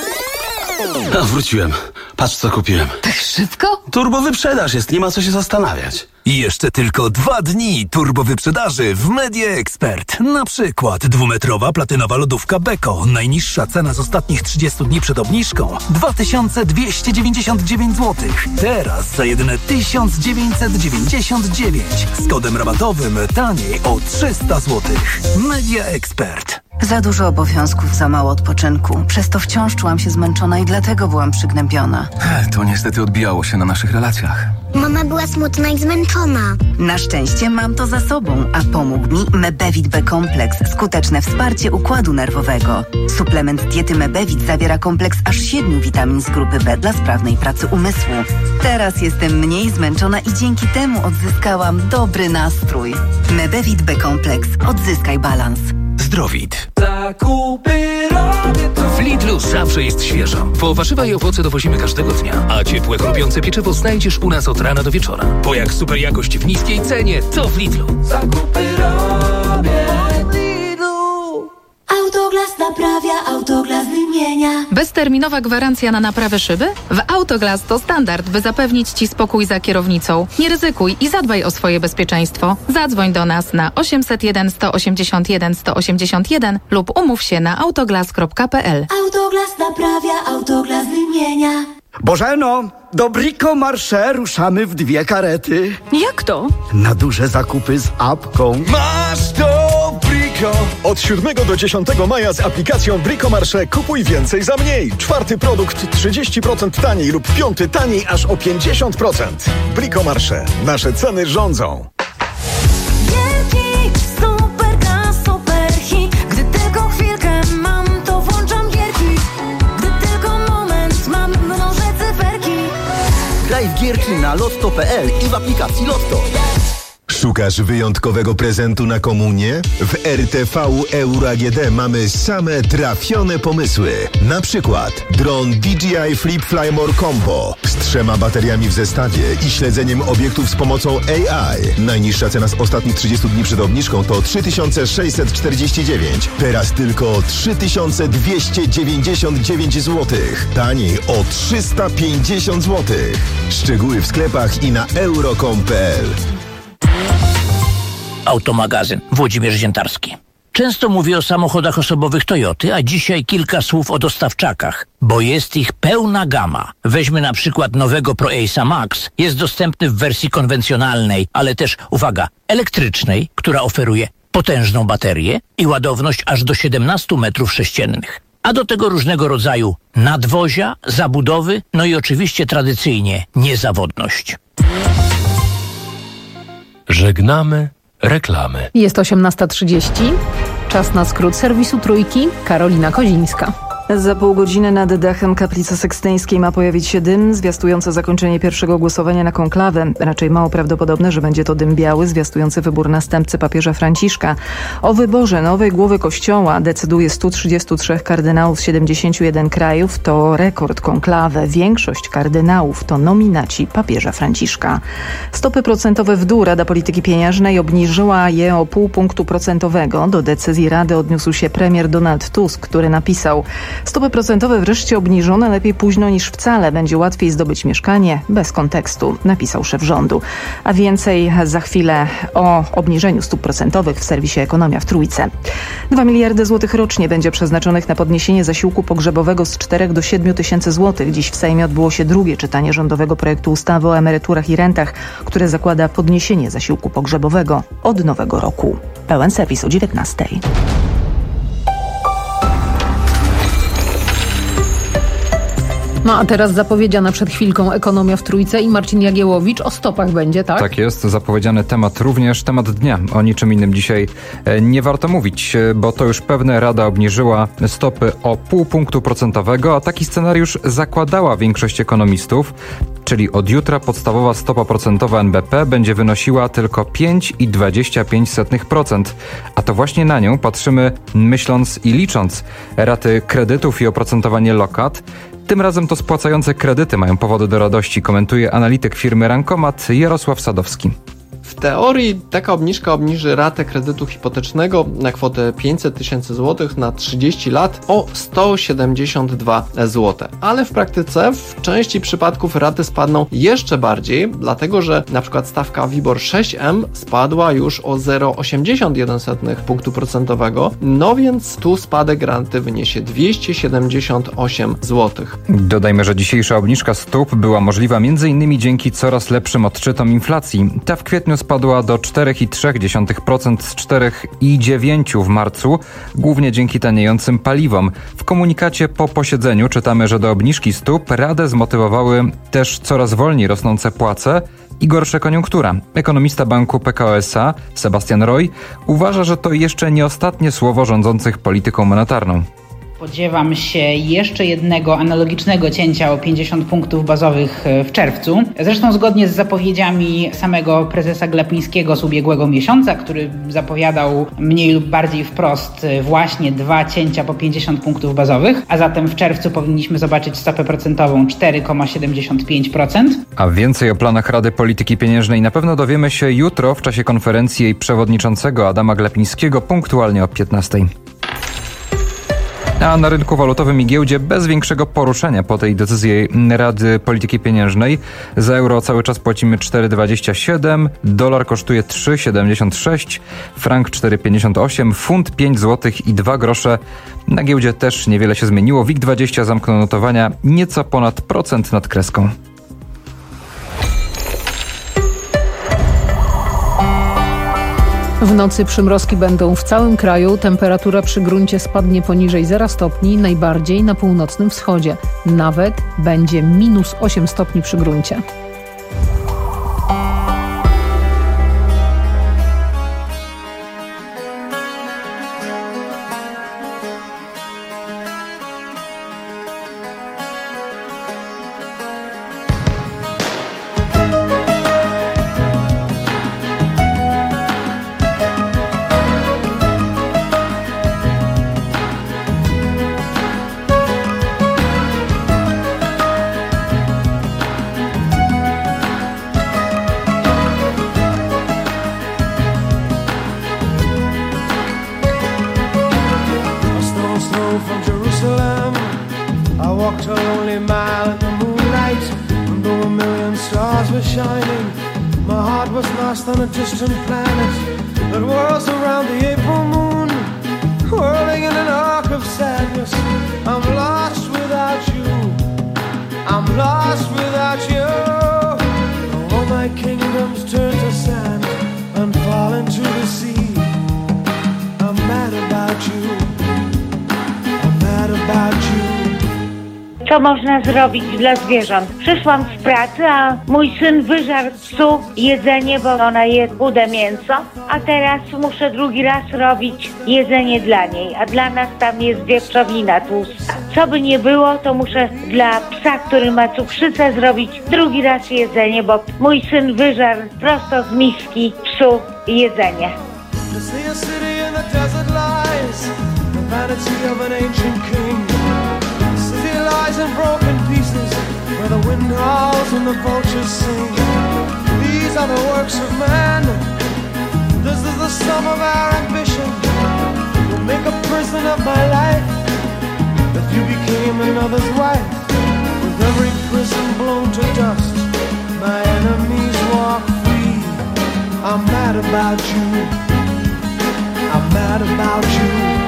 A, wróciłem. Patrz, co kupiłem. Tak szybko? Turbo wyprzedaż jest, nie ma co się zastanawiać. I jeszcze tylko dwa dni turbo wyprzedaży w Media Expert. Na przykład dwumetrowa platynowa lodówka Beko. Najniższa cena z ostatnich trzydziestu dni przed obniżką dwa tysiące dwieście dziewięćdziesiąt dziewięć złotych. Teraz za jedyne tysiąc dziewięćset dziewięćdziesiąt dziewięć. Z kodem rabatowym taniej o trzysta złotych. Media Expert. Za dużo obowiązków, za mało odpoczynku. Przez to wciąż czułam się zmęczona i dlatego byłam przygnębiona. To niestety odbijało się na naszych relacjach. Mama była smutna i zmęczona. Na szczęście mam to za sobą, a pomógł mi Mebevit B-kompleks. Skuteczne wsparcie układu nerwowego. Suplement diety Mebevit zawiera kompleks aż siedmiu witamin z grupy B dla sprawnej pracy umysłu. Teraz jestem mniej zmęczona i dzięki temu odzyskałam dobry nastrój. Mebevit B-kompleks. Odzyskaj balans. Zdrowit. Zakupy robię tu. W Lidlu zawsze jest świeżo, bo warzywa i owoce dowozimy każdego dnia, a ciepłe, chrupiące pieczywo znajdziesz u nas od rana do wieczora. Bo jak super jakość w niskiej cenie, to w Lidlu. Zakupy robię w Lidlu. Autoglas naprawia, Autoglas wymienia. zmienia. Bezterminowa gwarancja na naprawę szyby? W Autoglass to standard, by zapewnić Ci spokój za kierownicą. Nie ryzykuj i zadbaj o swoje bezpieczeństwo. Zadzwoń do nas na osiemset jeden sto osiemdziesiąt jeden sto osiemdziesiąt jeden lub umów się na autoglass kropka p l. Autoglass naprawia, Autoglass wymienia. Bożeno, do Brico Marché ruszamy w dwie karety. Jak to? Na duże zakupy z apką. Masz to Brico! Od siódmego do dziesiątego maja z aplikacją Brico Marché kupuj więcej za mniej. Czwarty produkt trzydzieści procent taniej lub piąty taniej aż o pięćdziesiąt procent. Brico Marché. Nasze ceny rządzą. Wielki, super gra, super hit. Gdy tylko chwilkę mam, to włączam gierki. Gdy tylko moment mam, mnożę cyferki. Graj w gierki na lotto kropka p l i w aplikacji Lotto. Szukasz wyjątkowego prezentu na komunię? W R T V Euro A G D mamy same trafione pomysły. Na przykład dron D J I Flip Fly More Combo z trzema bateriami w zestawie i śledzeniem obiektów z pomocą A I. Najniższa cena z ostatnich trzydziestu dni przed obniżką to trzy tysiące sześćset czterdzieści dziewięć. Teraz tylko trzy tysiące dwieście dziewięćdziesiąt dziewięć złotych. Taniej o trzysta pięćdziesiąt złotych. Szczegóły w sklepach i na euro kropka com kropka p l. Automagazyn. Włodzimierz Ziętarski. Często mówię o samochodach osobowych Toyoty, a dzisiaj kilka słów o dostawczakach, bo jest ich pełna gama. Weźmy na przykład nowego ProAce'a Max. Jest dostępny w wersji konwencjonalnej, ale też, uwaga, elektrycznej, która oferuje potężną baterię i ładowność aż do siedemnaście metrów sześciennych. A do tego różnego rodzaju nadwozia, zabudowy, no i oczywiście tradycyjnie niezawodność. Żegnamy reklamy. Jest osiemnasta trzydzieści. Czas na skrót serwisu Trójki. Karolina Kozińska. Za pół godziny nad dachem Kaplicy Sekstyńskiej ma pojawić się dym zwiastujący zakończenie pierwszego głosowania na konklawę. Raczej mało prawdopodobne, że będzie to dym biały zwiastujący wybór następcy papieża Franciszka. O wyborze nowej głowy kościoła decyduje stu trzydziestu trzech kardynałów z siedemdziesięciu jeden krajów. To rekord konklawy. Większość kardynałów to nominaci papieża Franciszka. Stopy procentowe w dół. Rada Polityki Pieniężnej obniżyła je o pół punktu procentowego. Do decyzji Rady odniósł się premier Donald Tusk, który napisał: stopy procentowe wreszcie obniżone, lepiej późno niż wcale. Będzie łatwiej zdobyć mieszkanie bez kontekstu, napisał szef rządu. A więcej za chwilę o obniżeniu stóp procentowych w serwisie Ekonomia w Trójce. Dwa miliardy złotych rocznie będzie przeznaczonych na podniesienie zasiłku pogrzebowego z czterech do siedmiu tysięcy złotych. Dziś w Sejmie odbyło się drugie czytanie rządowego projektu ustawy o emeryturach i rentach, które zakłada podniesienie zasiłku pogrzebowego od nowego roku. Pełen serwis o dziewiętnastej. No a teraz zapowiedziana przed chwilką Ekonomia w Trójce i Marcin Jagiełowicz. O stopach będzie, tak? Tak jest, zapowiedziany temat również, temat dnia. O niczym innym dzisiaj nie warto mówić, bo to już pewne. Rada obniżyła stopy o pół punktu procentowego, a taki scenariusz zakładała większość ekonomistów. Czyli od jutra podstawowa stopa procentowa N B P będzie wynosiła tylko pięć przecinek dwadzieścia pięć procent. A to właśnie na nią patrzymy, myśląc i licząc raty kredytów i oprocentowanie lokat. Tym razem to spłacające kredyty mają powody do radości, komentuje analityk firmy Rankomat Jarosław Sadowski. W teorii taka obniżka obniży ratę kredytu hipotecznego na kwotę pięćset tysięcy złotych na trzydzieści lat o sto siedemdziesiąt dwa złote. Ale w praktyce w części przypadków raty spadną jeszcze bardziej, dlatego że na przykład stawka WIBOR sześć M spadła już o zero przecinek osiemdziesiąt jeden punktu procentowego, no więc tu spadek raty wyniesie dwieście siedemdziesiąt osiem złotych. Dodajmy, że dzisiejsza obniżka stóp była możliwa m.in. dzięki coraz lepszym odczytom inflacji. Ta w kwietniu spadła do cztery przecinek trzy procent z cztery przecinek dziewięć procent w marcu, głównie dzięki taniejącym paliwom. W komunikacie po posiedzeniu czytamy, że do obniżki stóp Radę zmotywowały też coraz wolniej rosnące płace i gorsza koniunktura. Ekonomista banku P K O S A Sebastian Roy uważa, że to jeszcze nie ostatnie słowo rządzących polityką monetarną. Spodziewam się jeszcze jednego analogicznego cięcia o pięćdziesiąt punktów bazowych w czerwcu. Zresztą zgodnie z zapowiedziami samego prezesa Glapińskiego z ubiegłego miesiąca, który zapowiadał mniej lub bardziej wprost właśnie dwa cięcia po pięćdziesiąt punktów bazowych, a zatem w czerwcu powinniśmy zobaczyć stopę procentową cztery przecinek siedemdziesiąt pięć procent. A więcej o planach Rady Polityki Pieniężnej na pewno dowiemy się jutro w czasie konferencji jej przewodniczącego Adama Glapińskiego punktualnie o piętnastej. A na rynku walutowym i giełdzie bez większego poruszenia po tej decyzji Rady Polityki Pieniężnej. Za euro cały czas płacimy cztery dwadzieścia siedem, dolar kosztuje trzy siedemdziesiąt sześć, frank cztery pięćdziesiąt osiem, funt pięć złotych i dwa grosze. Na giełdzie też niewiele się zmieniło. WIG dwadzieścia zamknął notowania nieco ponad procent nad kreską. W nocy przymrozki będą w całym kraju. Temperatura przy gruncie spadnie poniżej zera stopni, najbardziej na północnym wschodzie. Nawet będzie minus osiem stopni przy gruncie. From Jerusalem, I walked a lonely mile in the moonlight, and though a million stars were shining, my heart was lost on a distant planet that whirls around the April moon, whirling in an arc of sadness. I'm lost without you, I'm lost without you. All my kingdoms turn to sand and fall into the sea. I'm mad about you. Co można zrobić dla zwierząt? Przyszłam z pracy, a mój syn wyżarł psu jedzenie, bo ona je chude mięso, a teraz muszę drugi raz robić jedzenie dla niej, a dla nas tam jest wieprzowina tłusta. Co by nie było, to muszę dla psa, który ma cukrzycę, zrobić drugi raz jedzenie, bo mój syn wyżarł prosto z miski psu jedzenie. Vanity of an ancient king. The city lies in broken pieces, where the wind howls and the vultures sing. These are the works of man. This is the sum of our ambition. We'll make a prison of my life, that you became another's wife. With every prison blown to dust, my enemies walk free. I'm mad about you. I'm mad about you.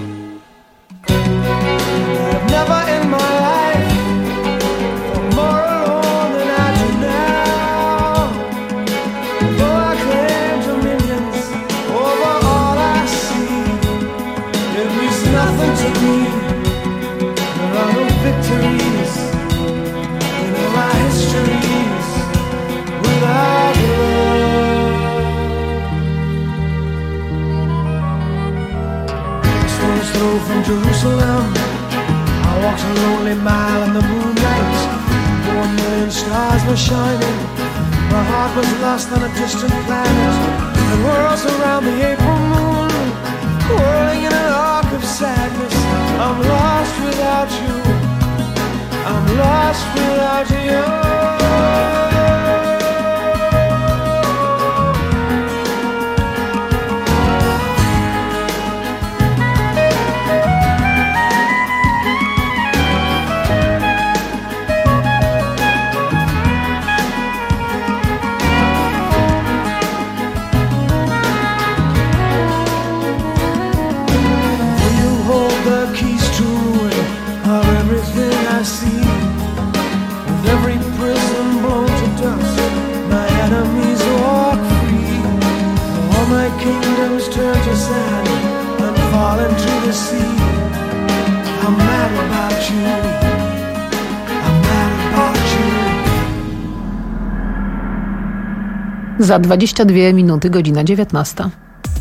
Never in my life felt more alone than I do now. Though I claim dominions over all I see, it means nothing to me. There are no victories in all our histories without love. Stones throw from Jerusalem. I walked a lonely mile in the moonlight. Though a million stars were shining, my heart was lost on a distant planet that whirls around the April moon, whirling in an arc of sadness. I'm lost without you. I'm lost without you. Kingdoms turn to sand and fall into the sea. I'm mad about you. I'm mad about you. Za dwadzieścia dwie minuty, godzina dziewiętnasta.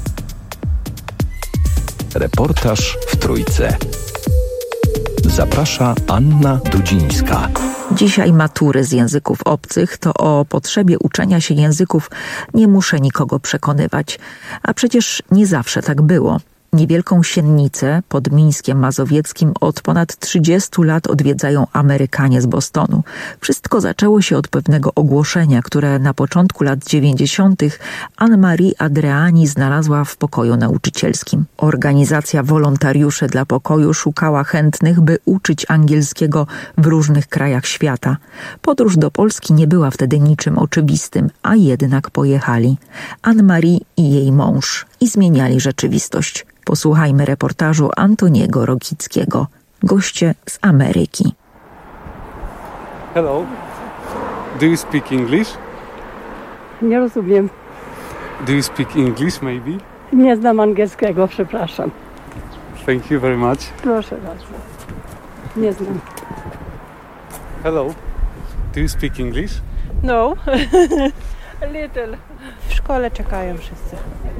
Reportaż w Trójce. Zaprasza Anna Dudzińska. Dzisiaj matury z języków obcych, to o potrzebie uczenia się języków nie muszę nikogo przekonywać. A przecież nie zawsze tak było. Niewielką Siennicę pod Mińskiem Mazowieckim od ponad trzydziestu lat odwiedzają Amerykanie z Bostonu. Wszystko zaczęło się od pewnego ogłoszenia, które na początku lat dziewięćdziesiątych Anne-Marie Adriani znalazła w pokoju nauczycielskim. Organizacja Wolontariusze dla Pokoju szukała chętnych, by uczyć angielskiego w różnych krajach świata. Podróż do Polski nie była wtedy niczym oczywistym, a jednak pojechali. Anne-Marie i jej mąż i zmieniali rzeczywistość. Posłuchajmy reportażu Antoniego Rokickiego. Goście z Ameryki. Hello. Do you speak English? Nie rozumiem. Do you speak English maybe? Nie znam angielskiego, przepraszam. Thank you very much. Proszę bardzo. Nie znam. Hello. Do you speak English? No. A little. W szkole czekają wszyscy.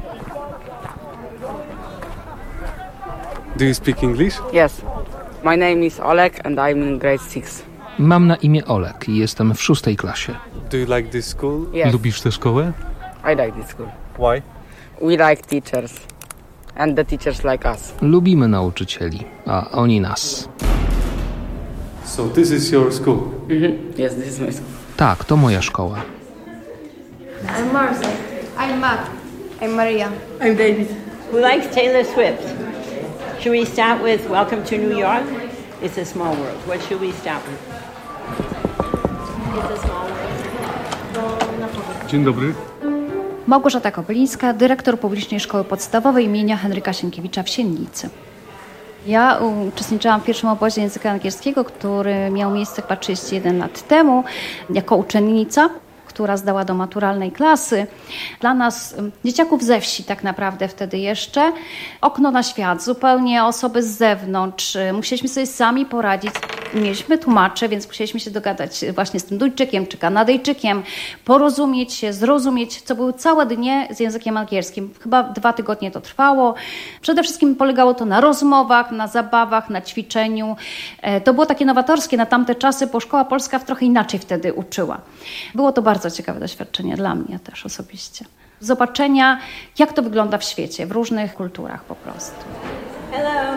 Do you speak English? Yes. My name is Oleg and I'm in grade six. Mam na imię Oleg i jestem w szóstej klasie. Do you like this school? Yes. Lubisz tę szkołę? I like this school. Why? We like teachers. And the teachers like us. Lubimy nauczycieli, a oni nas. So this is your school? Mm-hmm. Yes, this is my school. Tak, to moja szkoła. I'm Marcel. I'm Matt. I'm Maria. I'm David. Who likes Taylor Swift? Should we start with Welcome to New York? It's a small world. What should we start with? It's a small world. Dzień dobry. Małgorzata Kobylińska, dyrektor Publicznej Szkoły Podstawowej imienia Henryka Sienkiewicza w Siennicy. Ja uczestniczyłam w pierwszym obozie języka angielskiego, który miał miejsce chyba trzydzieści jeden lat temu, jako uczennica, która zdała do maturalnej klasy. Dla nas, dzieciaków ze wsi tak naprawdę wtedy jeszcze, okno na świat, zupełnie osoby z zewnątrz. Musieliśmy sobie sami poradzić. Mieliśmy tłumacze, więc musieliśmy się dogadać właśnie z tym Duńczykiem czy Kanadyjczykiem, porozumieć się, zrozumieć, co były całe dnie z językiem angielskim. Chyba dwa tygodnie to trwało. Przede wszystkim polegało to na rozmowach, na zabawach, na ćwiczeniu. To było takie nowatorskie na tamte czasy, bo szkoła polska w trochę inaczej wtedy uczyła. Było to bardzo ciekawe doświadczenie dla mnie też osobiście. Zobaczenia, jak to wygląda w świecie, w różnych kulturach po prostu. Hello.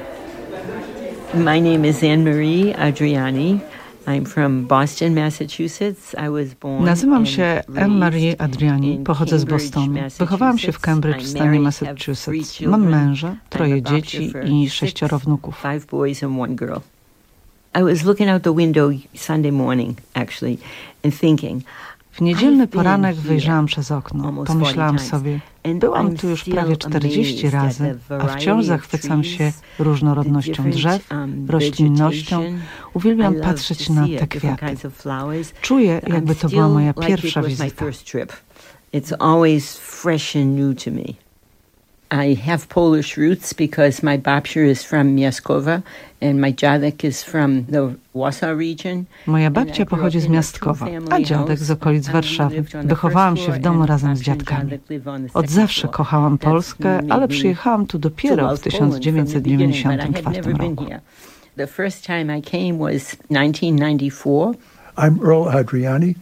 My name is Anne-Marie Adriani. I'm from Boston, Massachusetts. I was born Nazywam się Anne-Marie Adriani, pochodzę z Bostonu. Wychowałam się w Cambridge w stanie Massachusetts. Mam męża, troje dzieci i sześcioro wnuków. Five boys and one girl. I was looking out the window Sunday morning, actually, and thinking, w niedzielny poranek wyjrzałam przez okno. Pomyślałam sobie, byłam tu już prawie czterdzieści razy, a wciąż zachwycam się różnorodnością drzew, roślinnością. Uwielbiam patrzeć na te kwiaty. Czuję, jakby to była moja pierwsza wizyta. It's always fresh and new to me. I have Polish roots because my babcia is from Miaskowa and my dziadek is from the Warsaw region. Moja babcia pochodzi z Miastkowa, a dziadek z okolic Warszawy. Wychowałam się w domu razem z dziadkami. Od zawsze kochałam Polskę, ale przyjechałam tu dopiero w tysiąc dziewięćset dziewięćdziesiątym czwartym roku. The first time I came was nineteen ninety-four. I'm Earl Adriani.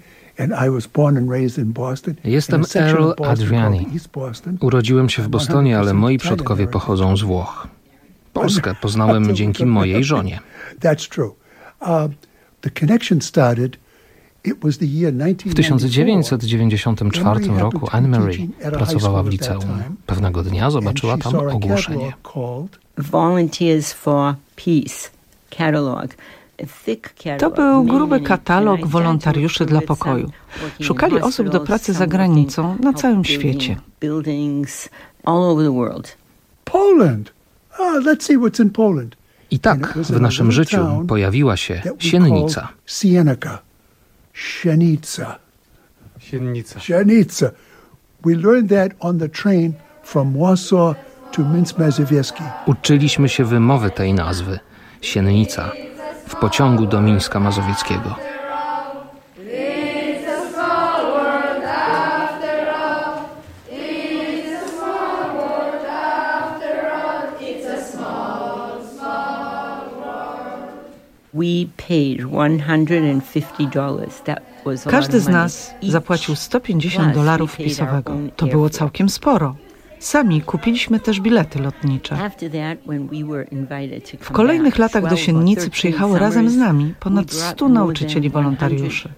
Jestem Earl Adriani. Urodziłem się w Bostonie, ale moi przodkowie pochodzą z Włoch. Polskę poznałem dzięki mojej żonie. W tysiąc dziewięćset dziewięćdziesiątym czwartym roku Anne-Marie pracowała w liceum. Pewnego dnia zobaczyła tam ogłoszenie. Volunteers for Peace catalog. To był gruby katalog wolontariuszy dla pokoju. Szukali osób do pracy za granicą na całym świecie. I tak w naszym życiu pojawiła się Siennica. Siennica. Siennica. Siennica. We learned that on the train from Warsaw to Minsk Mazowiecki. Uczyliśmy się wymowy tej nazwy. Siennica. W pociągu do Mińska Mazowieckiego. Każdy z nas zapłacił sto pięćdziesiąt dolarów wpisowego. To było całkiem sporo. Sami kupiliśmy też bilety lotnicze. W kolejnych latach do Siennicy przyjechało razem z nami ponad stu nauczycieli wolontariuszy.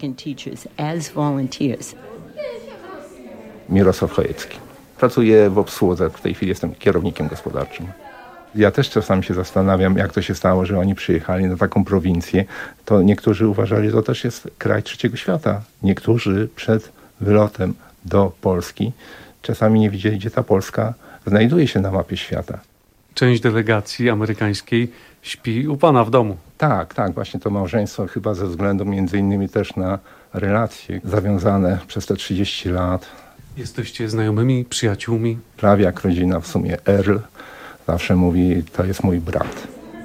Mirosław Chojecki. Pracuję w obsłudze, w tej chwili jestem kierownikiem gospodarczym. Ja też czasami się zastanawiam, jak to się stało, że oni przyjechali na taką prowincję. To niektórzy uważali, że to też jest kraj trzeciego świata. Niektórzy przed wylotem do Polski czasami nie widzieli, gdzie ta Polska znajduje się na mapie świata. Część delegacji amerykańskiej śpi u pana w domu. Tak, tak. Właśnie to małżeństwo chyba ze względu między innymi też na relacje zawiązane przez te trzydzieści lat. Jesteście znajomymi, przyjaciółmi? Prawie jak rodzina w sumie. Earl zawsze mówi, to jest mój brat.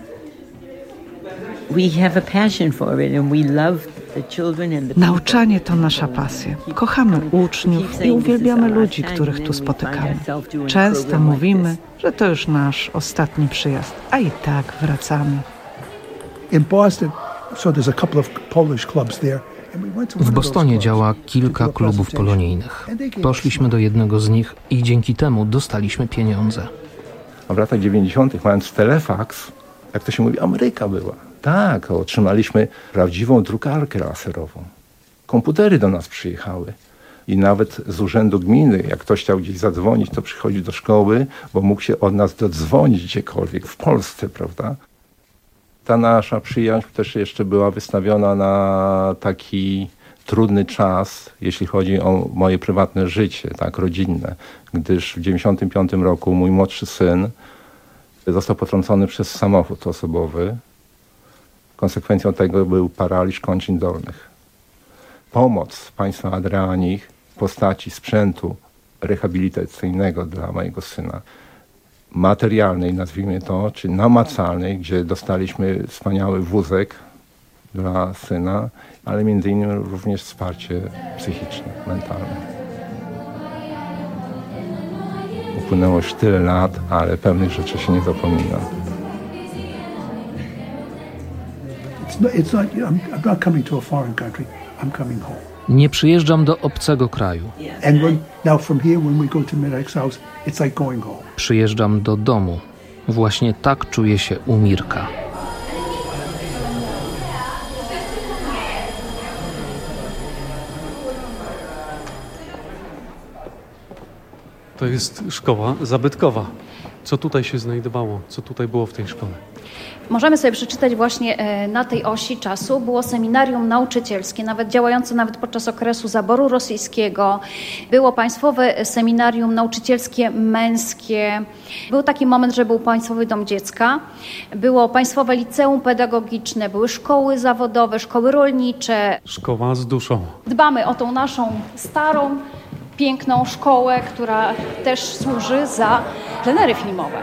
Nauczanie to nasza pasja. Kochamy uczniów i uwielbiamy ludzi, których tu spotykamy. Często mówimy, że to już nasz ostatni przyjazd, a i tak wracamy. In Boston, so there's a couple of Polish clubs there. W Bostonie działa kilka klubów polonijnych. Poszliśmy do jednego z nich i dzięki temu dostaliśmy pieniądze. A w latach dziewięćdziesiątych mając telefaks, jak to się mówi, Ameryka była. Tak, otrzymaliśmy prawdziwą drukarkę laserową. Komputery do nas przyjechały. I nawet z urzędu gminy, jak ktoś chciał gdzieś zadzwonić, to przychodził do szkoły, bo mógł się od nas dodzwonić gdziekolwiek w Polsce, prawda? Ta nasza przyjaźń też jeszcze była wystawiona na taki trudny czas, jeśli chodzi o moje prywatne życie, tak, rodzinne, gdyż w dziewięćdziesiątym piątym roku mój młodszy syn został potrącony przez samochód osobowy. Konsekwencją tego był paraliż kończyn dolnych. Pomoc państwa Adrianich w postaci sprzętu rehabilitacyjnego dla mojego syna, materialnej, nazwijmy to, czy namacalnej, gdzie dostaliśmy wspaniały wózek dla syna, ale między innymi również wsparcie psychiczne, mentalne. Upłynęło już tyle lat, ale pewnych rzeczy się nie zapomina. It's not, it's not, I'm, I'm not coming to a foreign country. I'm coming home. Nie przyjeżdżam do obcego kraju. And when, now from here, when we go to Mirek's house, it's like going home. Przyjeżdżam do domu. Właśnie tak czuję się u Mirka. To jest szkoła zabytkowa. Co tutaj się znajdowało? Co tutaj było w tej szkole? Możemy sobie przeczytać właśnie na tej osi czasu. Było seminarium nauczycielskie, nawet działające nawet podczas okresu zaboru rosyjskiego. Było państwowe seminarium nauczycielskie męskie. Był taki moment, że był Państwowy Dom Dziecka. Było państwowe liceum pedagogiczne, były szkoły zawodowe, szkoły rolnicze. Szkoła z duszą. Dbamy o tą naszą starą, piękną szkołę, która też służy za plenery filmowe.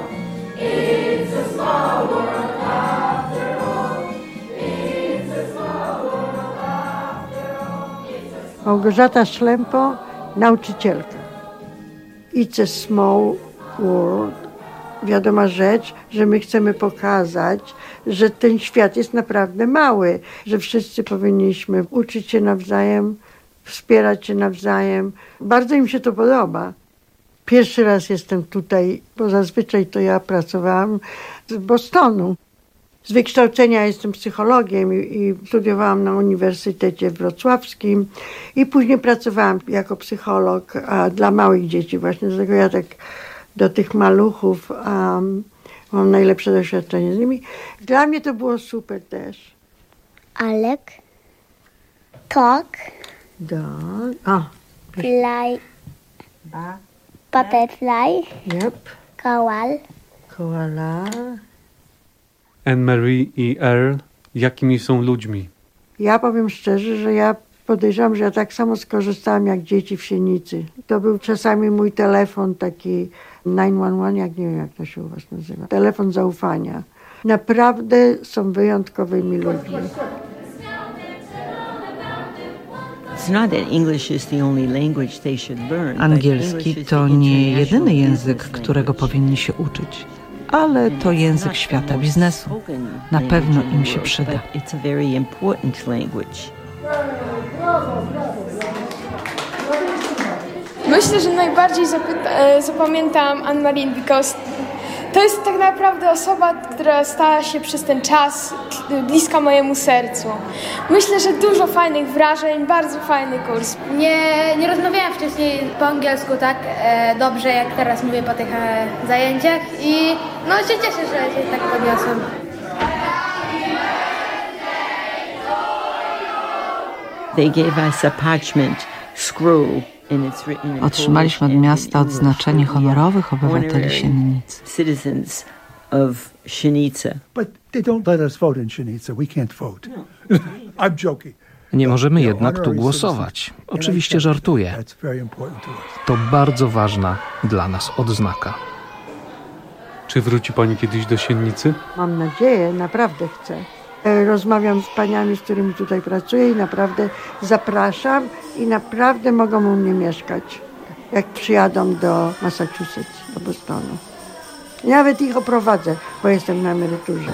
Małgorzata Szlempo, nauczycielka. It's a small world. Wiadoma rzecz, że my chcemy pokazać, że ten świat jest naprawdę mały, że wszyscy powinniśmy uczyć się nawzajem, wspierać się nawzajem. Bardzo im się to podoba. Pierwszy raz jestem tutaj, bo zazwyczaj to ja pracowałam z Bostonu. Z wykształcenia jestem psychologiem i, i studiowałam na Uniwersytecie Wrocławskim i później pracowałam jako psycholog a, dla małych dzieci. Właśnie dlatego ja tak do tych maluchów um, mam najlepsze doświadczenie z nimi. Dla mnie to było super też. Alek, talk, dog, oh. fly, ba. Butterfly, Yep. Koal, Koala. Anne-Marie i Earl, jakimi są ludźmi? Ja powiem szczerze, że ja podejrzewam, że ja tak samo skorzystałam jak dzieci w Sienicy. To był czasami mój telefon taki dziewięć jeden jeden, jak nie wiem jak to się u was nazywa. Telefon zaufania. Naprawdę są wyjątkowymi ludźmi. Angielski to nie jedyny język, którego powinni się uczyć, ale to język świata biznesu. Na pewno im się przyda. My Myślę, że najbardziej zapyta- zapamiętam Anne-Marie, because to jest tak naprawdę osoba, która stała się przez ten czas bliska mojemu sercu. Myślę, że dużo fajnych wrażeń, bardzo fajny kurs. Nie, nie rozmawiałam wcześniej po angielsku tak e, dobrze, jak teraz mówię po tych e, zajęciach i no się cieszę, że się tak podniosłem. They gave us a parchment scroll. Otrzymaliśmy od miasta odznaczenie honorowych obywateli Siennicy. Citizens of Siennice. But they don't let us vote in Siennice. We can't vote. I'm joking. Nie możemy jednak tu głosować. Oczywiście żartuję. To bardzo ważna dla nas odznaka. Czy wróci pani kiedyś do Siennicy? Mam nadzieję, naprawdę chcę. Rozmawiam z paniami, z którymi tutaj pracuję i naprawdę zapraszam i naprawdę mogą u mnie mieszkać, jak przyjadą do Massachusetts, do Bostonu. Nawet ich oprowadzę, bo jestem na emeryturze.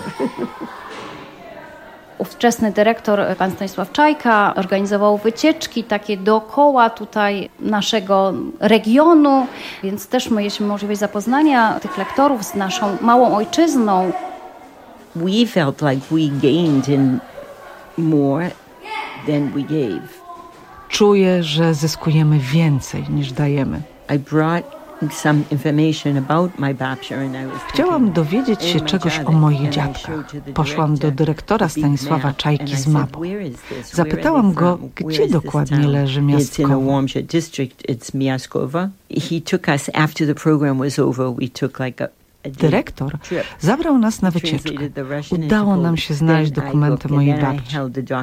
Ówczesny dyrektor, pan Stanisław Czajka, organizował wycieczki takie dookoła tutaj naszego regionu, więc też mieliśmy możliwość zapoznania tych lektorów z naszą małą ojczyzną. We felt like we gained in more than we gave. Czuję, że zyskujemy więcej niż dajemy. I brought some information about my babcia and I was Chciałam dowiedzieć się czegoś o moich dziadkach. Poszłam do dyrektora Stanisława Czajki z mapą. Zapytałam go, gdzie dokładnie leży Miastkowo. He took us after the program was over. We took like a Dyrektor zabrał nas na wycieczkę. Udało nam się znaleźć dokumenty mojej babci.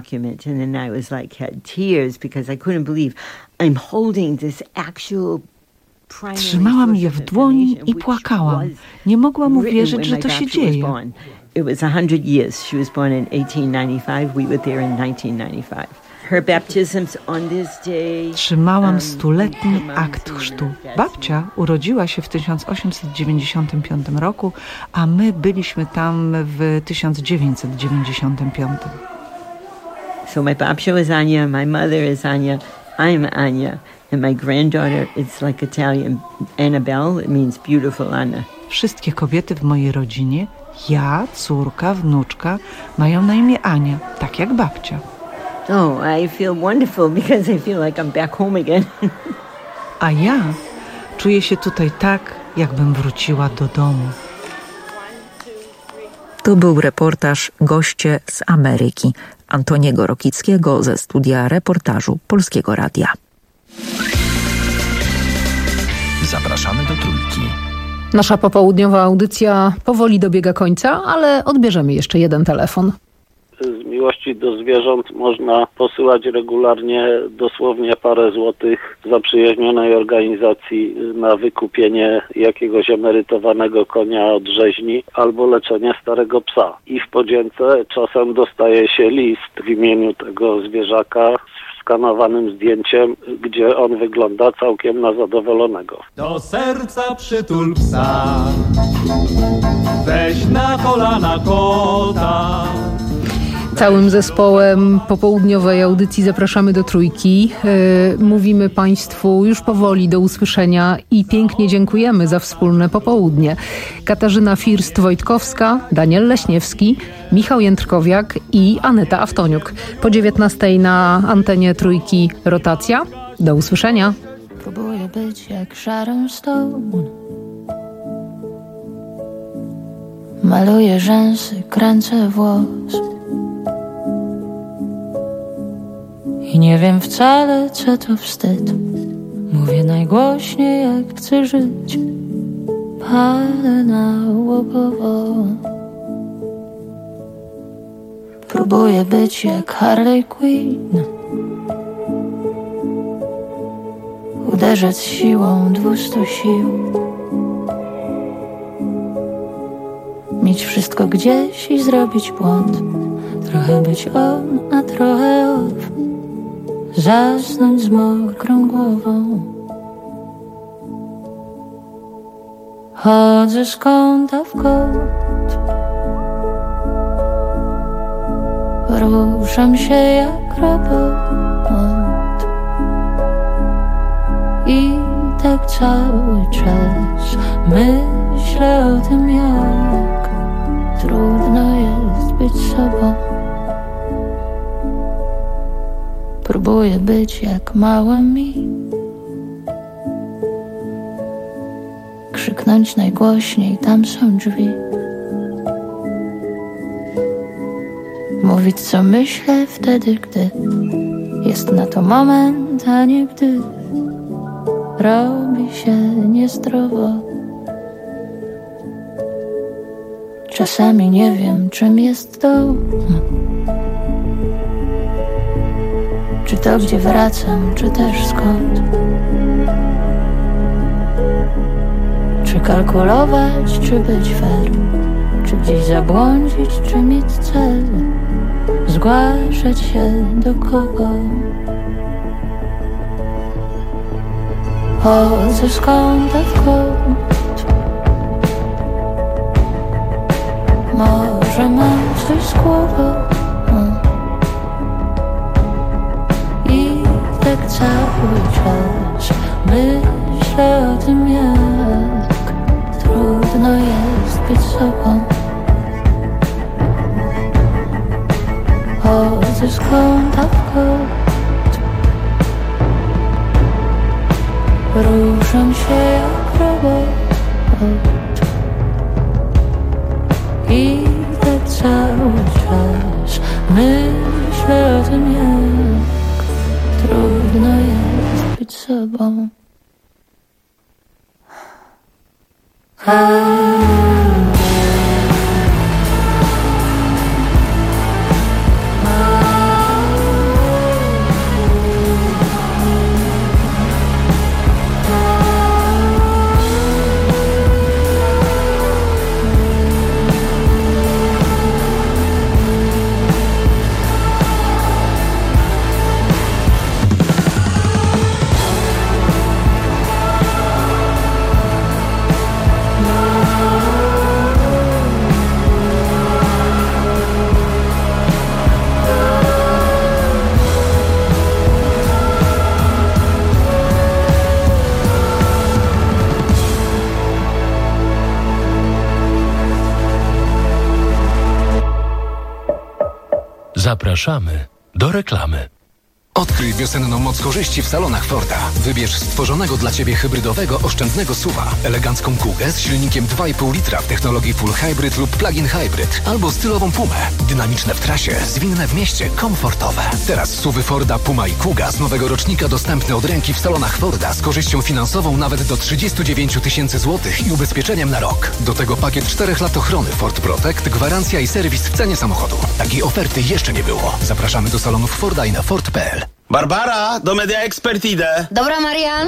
Trzymałam je w dłoni i płakałam. Nie mogłam uwierzyć, że to się dzieje. It was one hundred years. She was born in eighteen ninety-five. We were there in nineteen ninety-five. Her baptisms on this day. Trzymałam stuletni akt chrztu. Babcia urodziła się w tysiąc osiemset dziewięćdziesiątym piątym roku, a my byliśmy tam w tysiąc dziewięćset dziewięćdziesiątym piątym. So my babcia was Ania, my mother is Ania, I'm Ania, and my granddaughter, it's like Italian, Annabelle, it means beautiful Anna. Wszystkie kobiety w mojej rodzinie, ja, córka, wnuczka, mają na imię Ania, tak jak babcia. Oh, I feel wonderful because I feel like I'm back home again. A ja czuję się tutaj tak, jakbym wróciła do domu. To był reportaż Goście z Ameryki Antoniego Rokickiego ze studia reportażu Polskiego Radia. Zapraszamy do Trójki. Nasza popołudniowa audycja powoli dobiega końca, ale odbierzemy jeszcze jeden telefon. Z miłości do zwierząt można posyłać regularnie dosłownie parę złotych zaprzyjaźnionej organizacji na wykupienie jakiegoś emerytowanego konia od rzeźni albo leczenie starego psa. I w podzięce czasem dostaje się list w imieniu tego zwierzaka z skanowanym zdjęciem, gdzie on wygląda całkiem na zadowolonego. Do serca przytul psa, weź na kolana kota. Całym zespołem popołudniowej audycji zapraszamy do Trójki. Yy, mówimy Państwu już powoli do usłyszenia i pięknie dziękujemy za wspólne popołudnie. Katarzyna First-Wojtkowska, Daniel Leśniewski, Michał Jędrkowiak i Aneta Aftoniuk. Po dziewiętnastej na antenie Trójki rotacja. Do usłyszenia. Próbuję być jak Sharon Stone. Maluję rzęsy, kręcę włos. I nie wiem wcale, co to wstyd. Mówię najgłośniej, jak chcę żyć. Palę nałogowo. Próbuję być jak Harley Quinn. Uderzać z siłą dwustu sił. Mieć wszystko gdzieś i zrobić błąd. Trochę być on, a trochę off. Zasnąć z mokrą głową. Chodzę z kąta w kąt. Ruszam się jak robot. I tak cały czas myślę o tym, jak trudno jest być sobą. Próbuję być jak mała mi, krzyknąć najgłośniej, tam są drzwi. Mówić co myślę wtedy, gdy jest na to moment, a nie gdy robi się niezdrowo. Czasami nie wiem, czym jest dom. Czy to, gdzie wracam, czy też skąd? Czy kalkulować, czy być fair? Czy gdzieś zabłądzić, czy mieć cel? Zgłaszać się do kogo? Chodzę z kąta w kąt. Może mam coś z głową. I tak cały czas myślę o tym, jak trudno jest być sobą. Chodzę z kąta w kąt. Ruszam się jak robot. I tak cały czas myślę o tym, jak trudno jest być sobą. Zapraszamy do reklamy. Odkryj wiosenną moc korzyści w salonach Forda. Wybierz stworzonego dla Ciebie hybrydowego, oszczędnego S U V-a, elegancką Kugę z silnikiem dwa i pół litra w technologii Full Hybrid lub Plug-in Hybrid, albo stylową Pumę. Dynamiczne w trasie, zwinne w mieście, komfortowe. Teraz S U V-y Forda Puma i Kuga z nowego rocznika dostępne od ręki w salonach Forda z korzyścią finansową nawet do trzydzieści dziewięć tysięcy złotych i ubezpieczeniem na rok. Do tego pakiet czterech lat ochrony Ford Protect, gwarancja i serwis w cenie samochodu. Takiej oferty jeszcze nie było. Zapraszamy do salonów Forda i na Ford kropka p l. Barbara, do Media Expert idę. Dobra, Marian.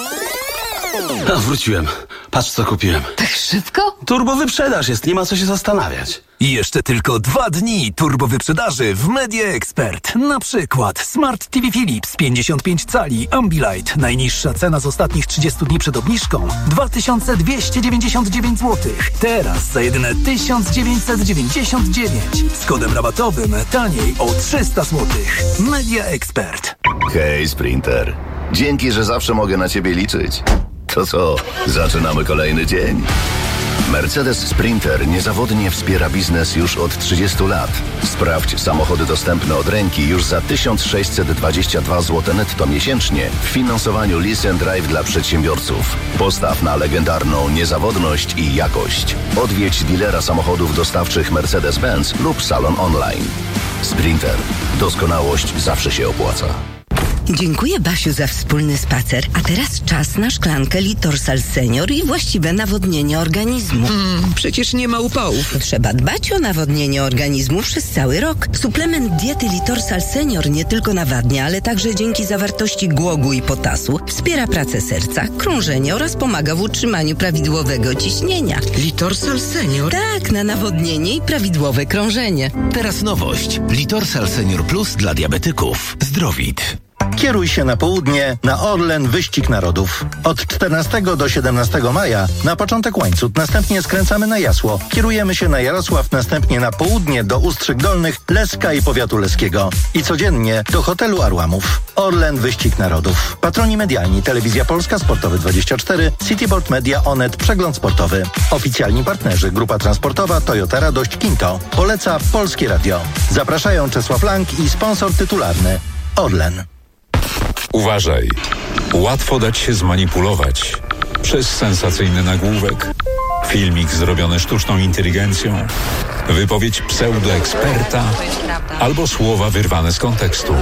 A, wróciłem. Patrz, co kupiłem. Tak szybko? Turbo wyprzedaż jest, nie ma co się zastanawiać. I jeszcze tylko dwa dni turbo wyprzedaży w Media Expert. Na przykład Smart T V Philips pięćdziesiąt pięć cali Ambilight. Najniższa cena z ostatnich trzydziestu dni przed obniżką dwa tysiące dwieście dziewięćdziesiąt dziewięć złotych. Teraz za jedyne tysiąc dziewięćset dziewięćdziesiąt dziewięć. Z kodem rabatowym taniej o trzysta złotych. Media Expert. Hej, Sprinter. Dzięki, że zawsze mogę na Ciebie liczyć. To co? Zaczynamy kolejny dzień. Mercedes Sprinter niezawodnie wspiera biznes już od trzydziestu lat. Sprawdź samochody dostępne od ręki już za tysiąc sześćset dwadzieścia dwa złote netto miesięcznie w finansowaniu Lease and Drive dla przedsiębiorców. Postaw na legendarną niezawodność i jakość. Odwiedź dealera samochodów dostawczych Mercedes-Benz lub salon online. Sprinter. Doskonałość zawsze się opłaca. Dziękuję, Basiu, za wspólny spacer. A teraz czas na szklankę Litorsal Senior i właściwe nawodnienie organizmu. Mm, przecież nie ma upałów. Trzeba dbać o nawodnienie organizmu przez cały rok. Suplement diety Litorsal Senior nie tylko nawadnia, ale także dzięki zawartości głogu i potasu wspiera pracę serca, krążenie oraz pomaga w utrzymaniu prawidłowego ciśnienia. Litorsal Senior? Tak, na nawodnienie i prawidłowe krążenie. Teraz nowość. Litorsal Senior Plus dla diabetyków. Zdrowit. Kieruj się na południe na Orlen Wyścig Narodów. Od czternastego do siedemnastego maja na początek Łańcut, następnie skręcamy na Jasło. Kierujemy się na Jarosław, następnie na południe do Ustrzyk Dolnych, Leska i powiatu leskiego. I codziennie do hotelu Arłamów. Orlen Wyścig Narodów. Patroni medialni: Telewizja Polska, Sportowy dwadzieścia cztery, Cityboard Media, Onet, Przegląd Sportowy. Oficjalni partnerzy: Grupa Transportowa, Toyota Radość, Kinto. Poleca Polskie Radio. Zapraszają Czesław Lang i sponsor tytularny Orlen. Uważaj. Łatwo dać się zmanipulować przez sensacyjny nagłówek, filmik zrobiony sztuczną inteligencją, wypowiedź pseudoeksperta albo słowa wyrwane z kontekstu.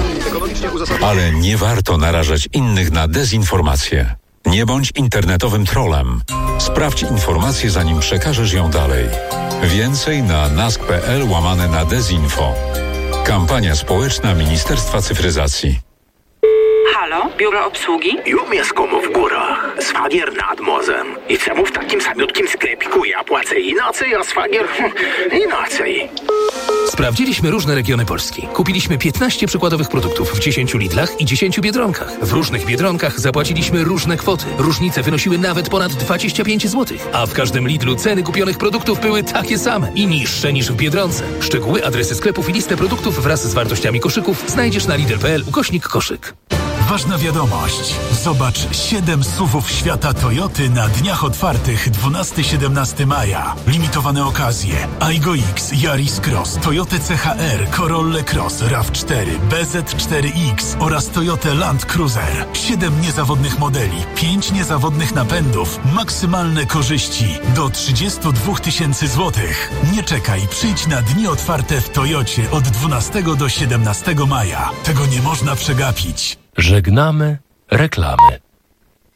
Ale nie warto narażać innych na dezinformację. Nie bądź internetowym trollem. Sprawdź informację, zanim przekażesz ją dalej. Więcej na nask.pl łamane na dezinfo. Kampania społeczna Ministerstwa Cyfryzacji. Halo, biuro obsługi? Jum jest komu w górach, szwagier nad morzem. I czemu w takim samiutkim sklepiku ja płacę inaczej, a szwagier inaczej? Sprawdziliśmy różne regiony Polski. Kupiliśmy piętnaście przykładowych produktów w dziesięciu Lidlach i dziesięciu Biedronkach. W różnych Biedronkach zapłaciliśmy różne kwoty. Różnice wynosiły nawet ponad dwadzieścia pięć złotych. A w każdym Lidlu ceny kupionych produktów były takie same i niższe niż w Biedronce. Szczegóły, adresy sklepów i listę produktów wraz z wartościami koszyków znajdziesz na lidl.pl ukośnik koszyk. Ważna wiadomość. Zobacz siedem suwów świata Toyoty na dniach otwartych dwunastego do siedemnastego maja. Limitowane okazje: Aygo X, Yaris Cross, Toyota C H R, Corolla Cross, RAV cztery, B Z cztery X oraz Toyota Land Cruiser. siedem niezawodnych modeli, pięć niezawodnych napędów, maksymalne korzyści do trzydzieści dwa tysięcy złotych. Nie czekaj, przyjdź na dni otwarte w Toyocie od dwunastego do siedemnastego maja. Tego nie można przegapić. Żegnamy reklamy.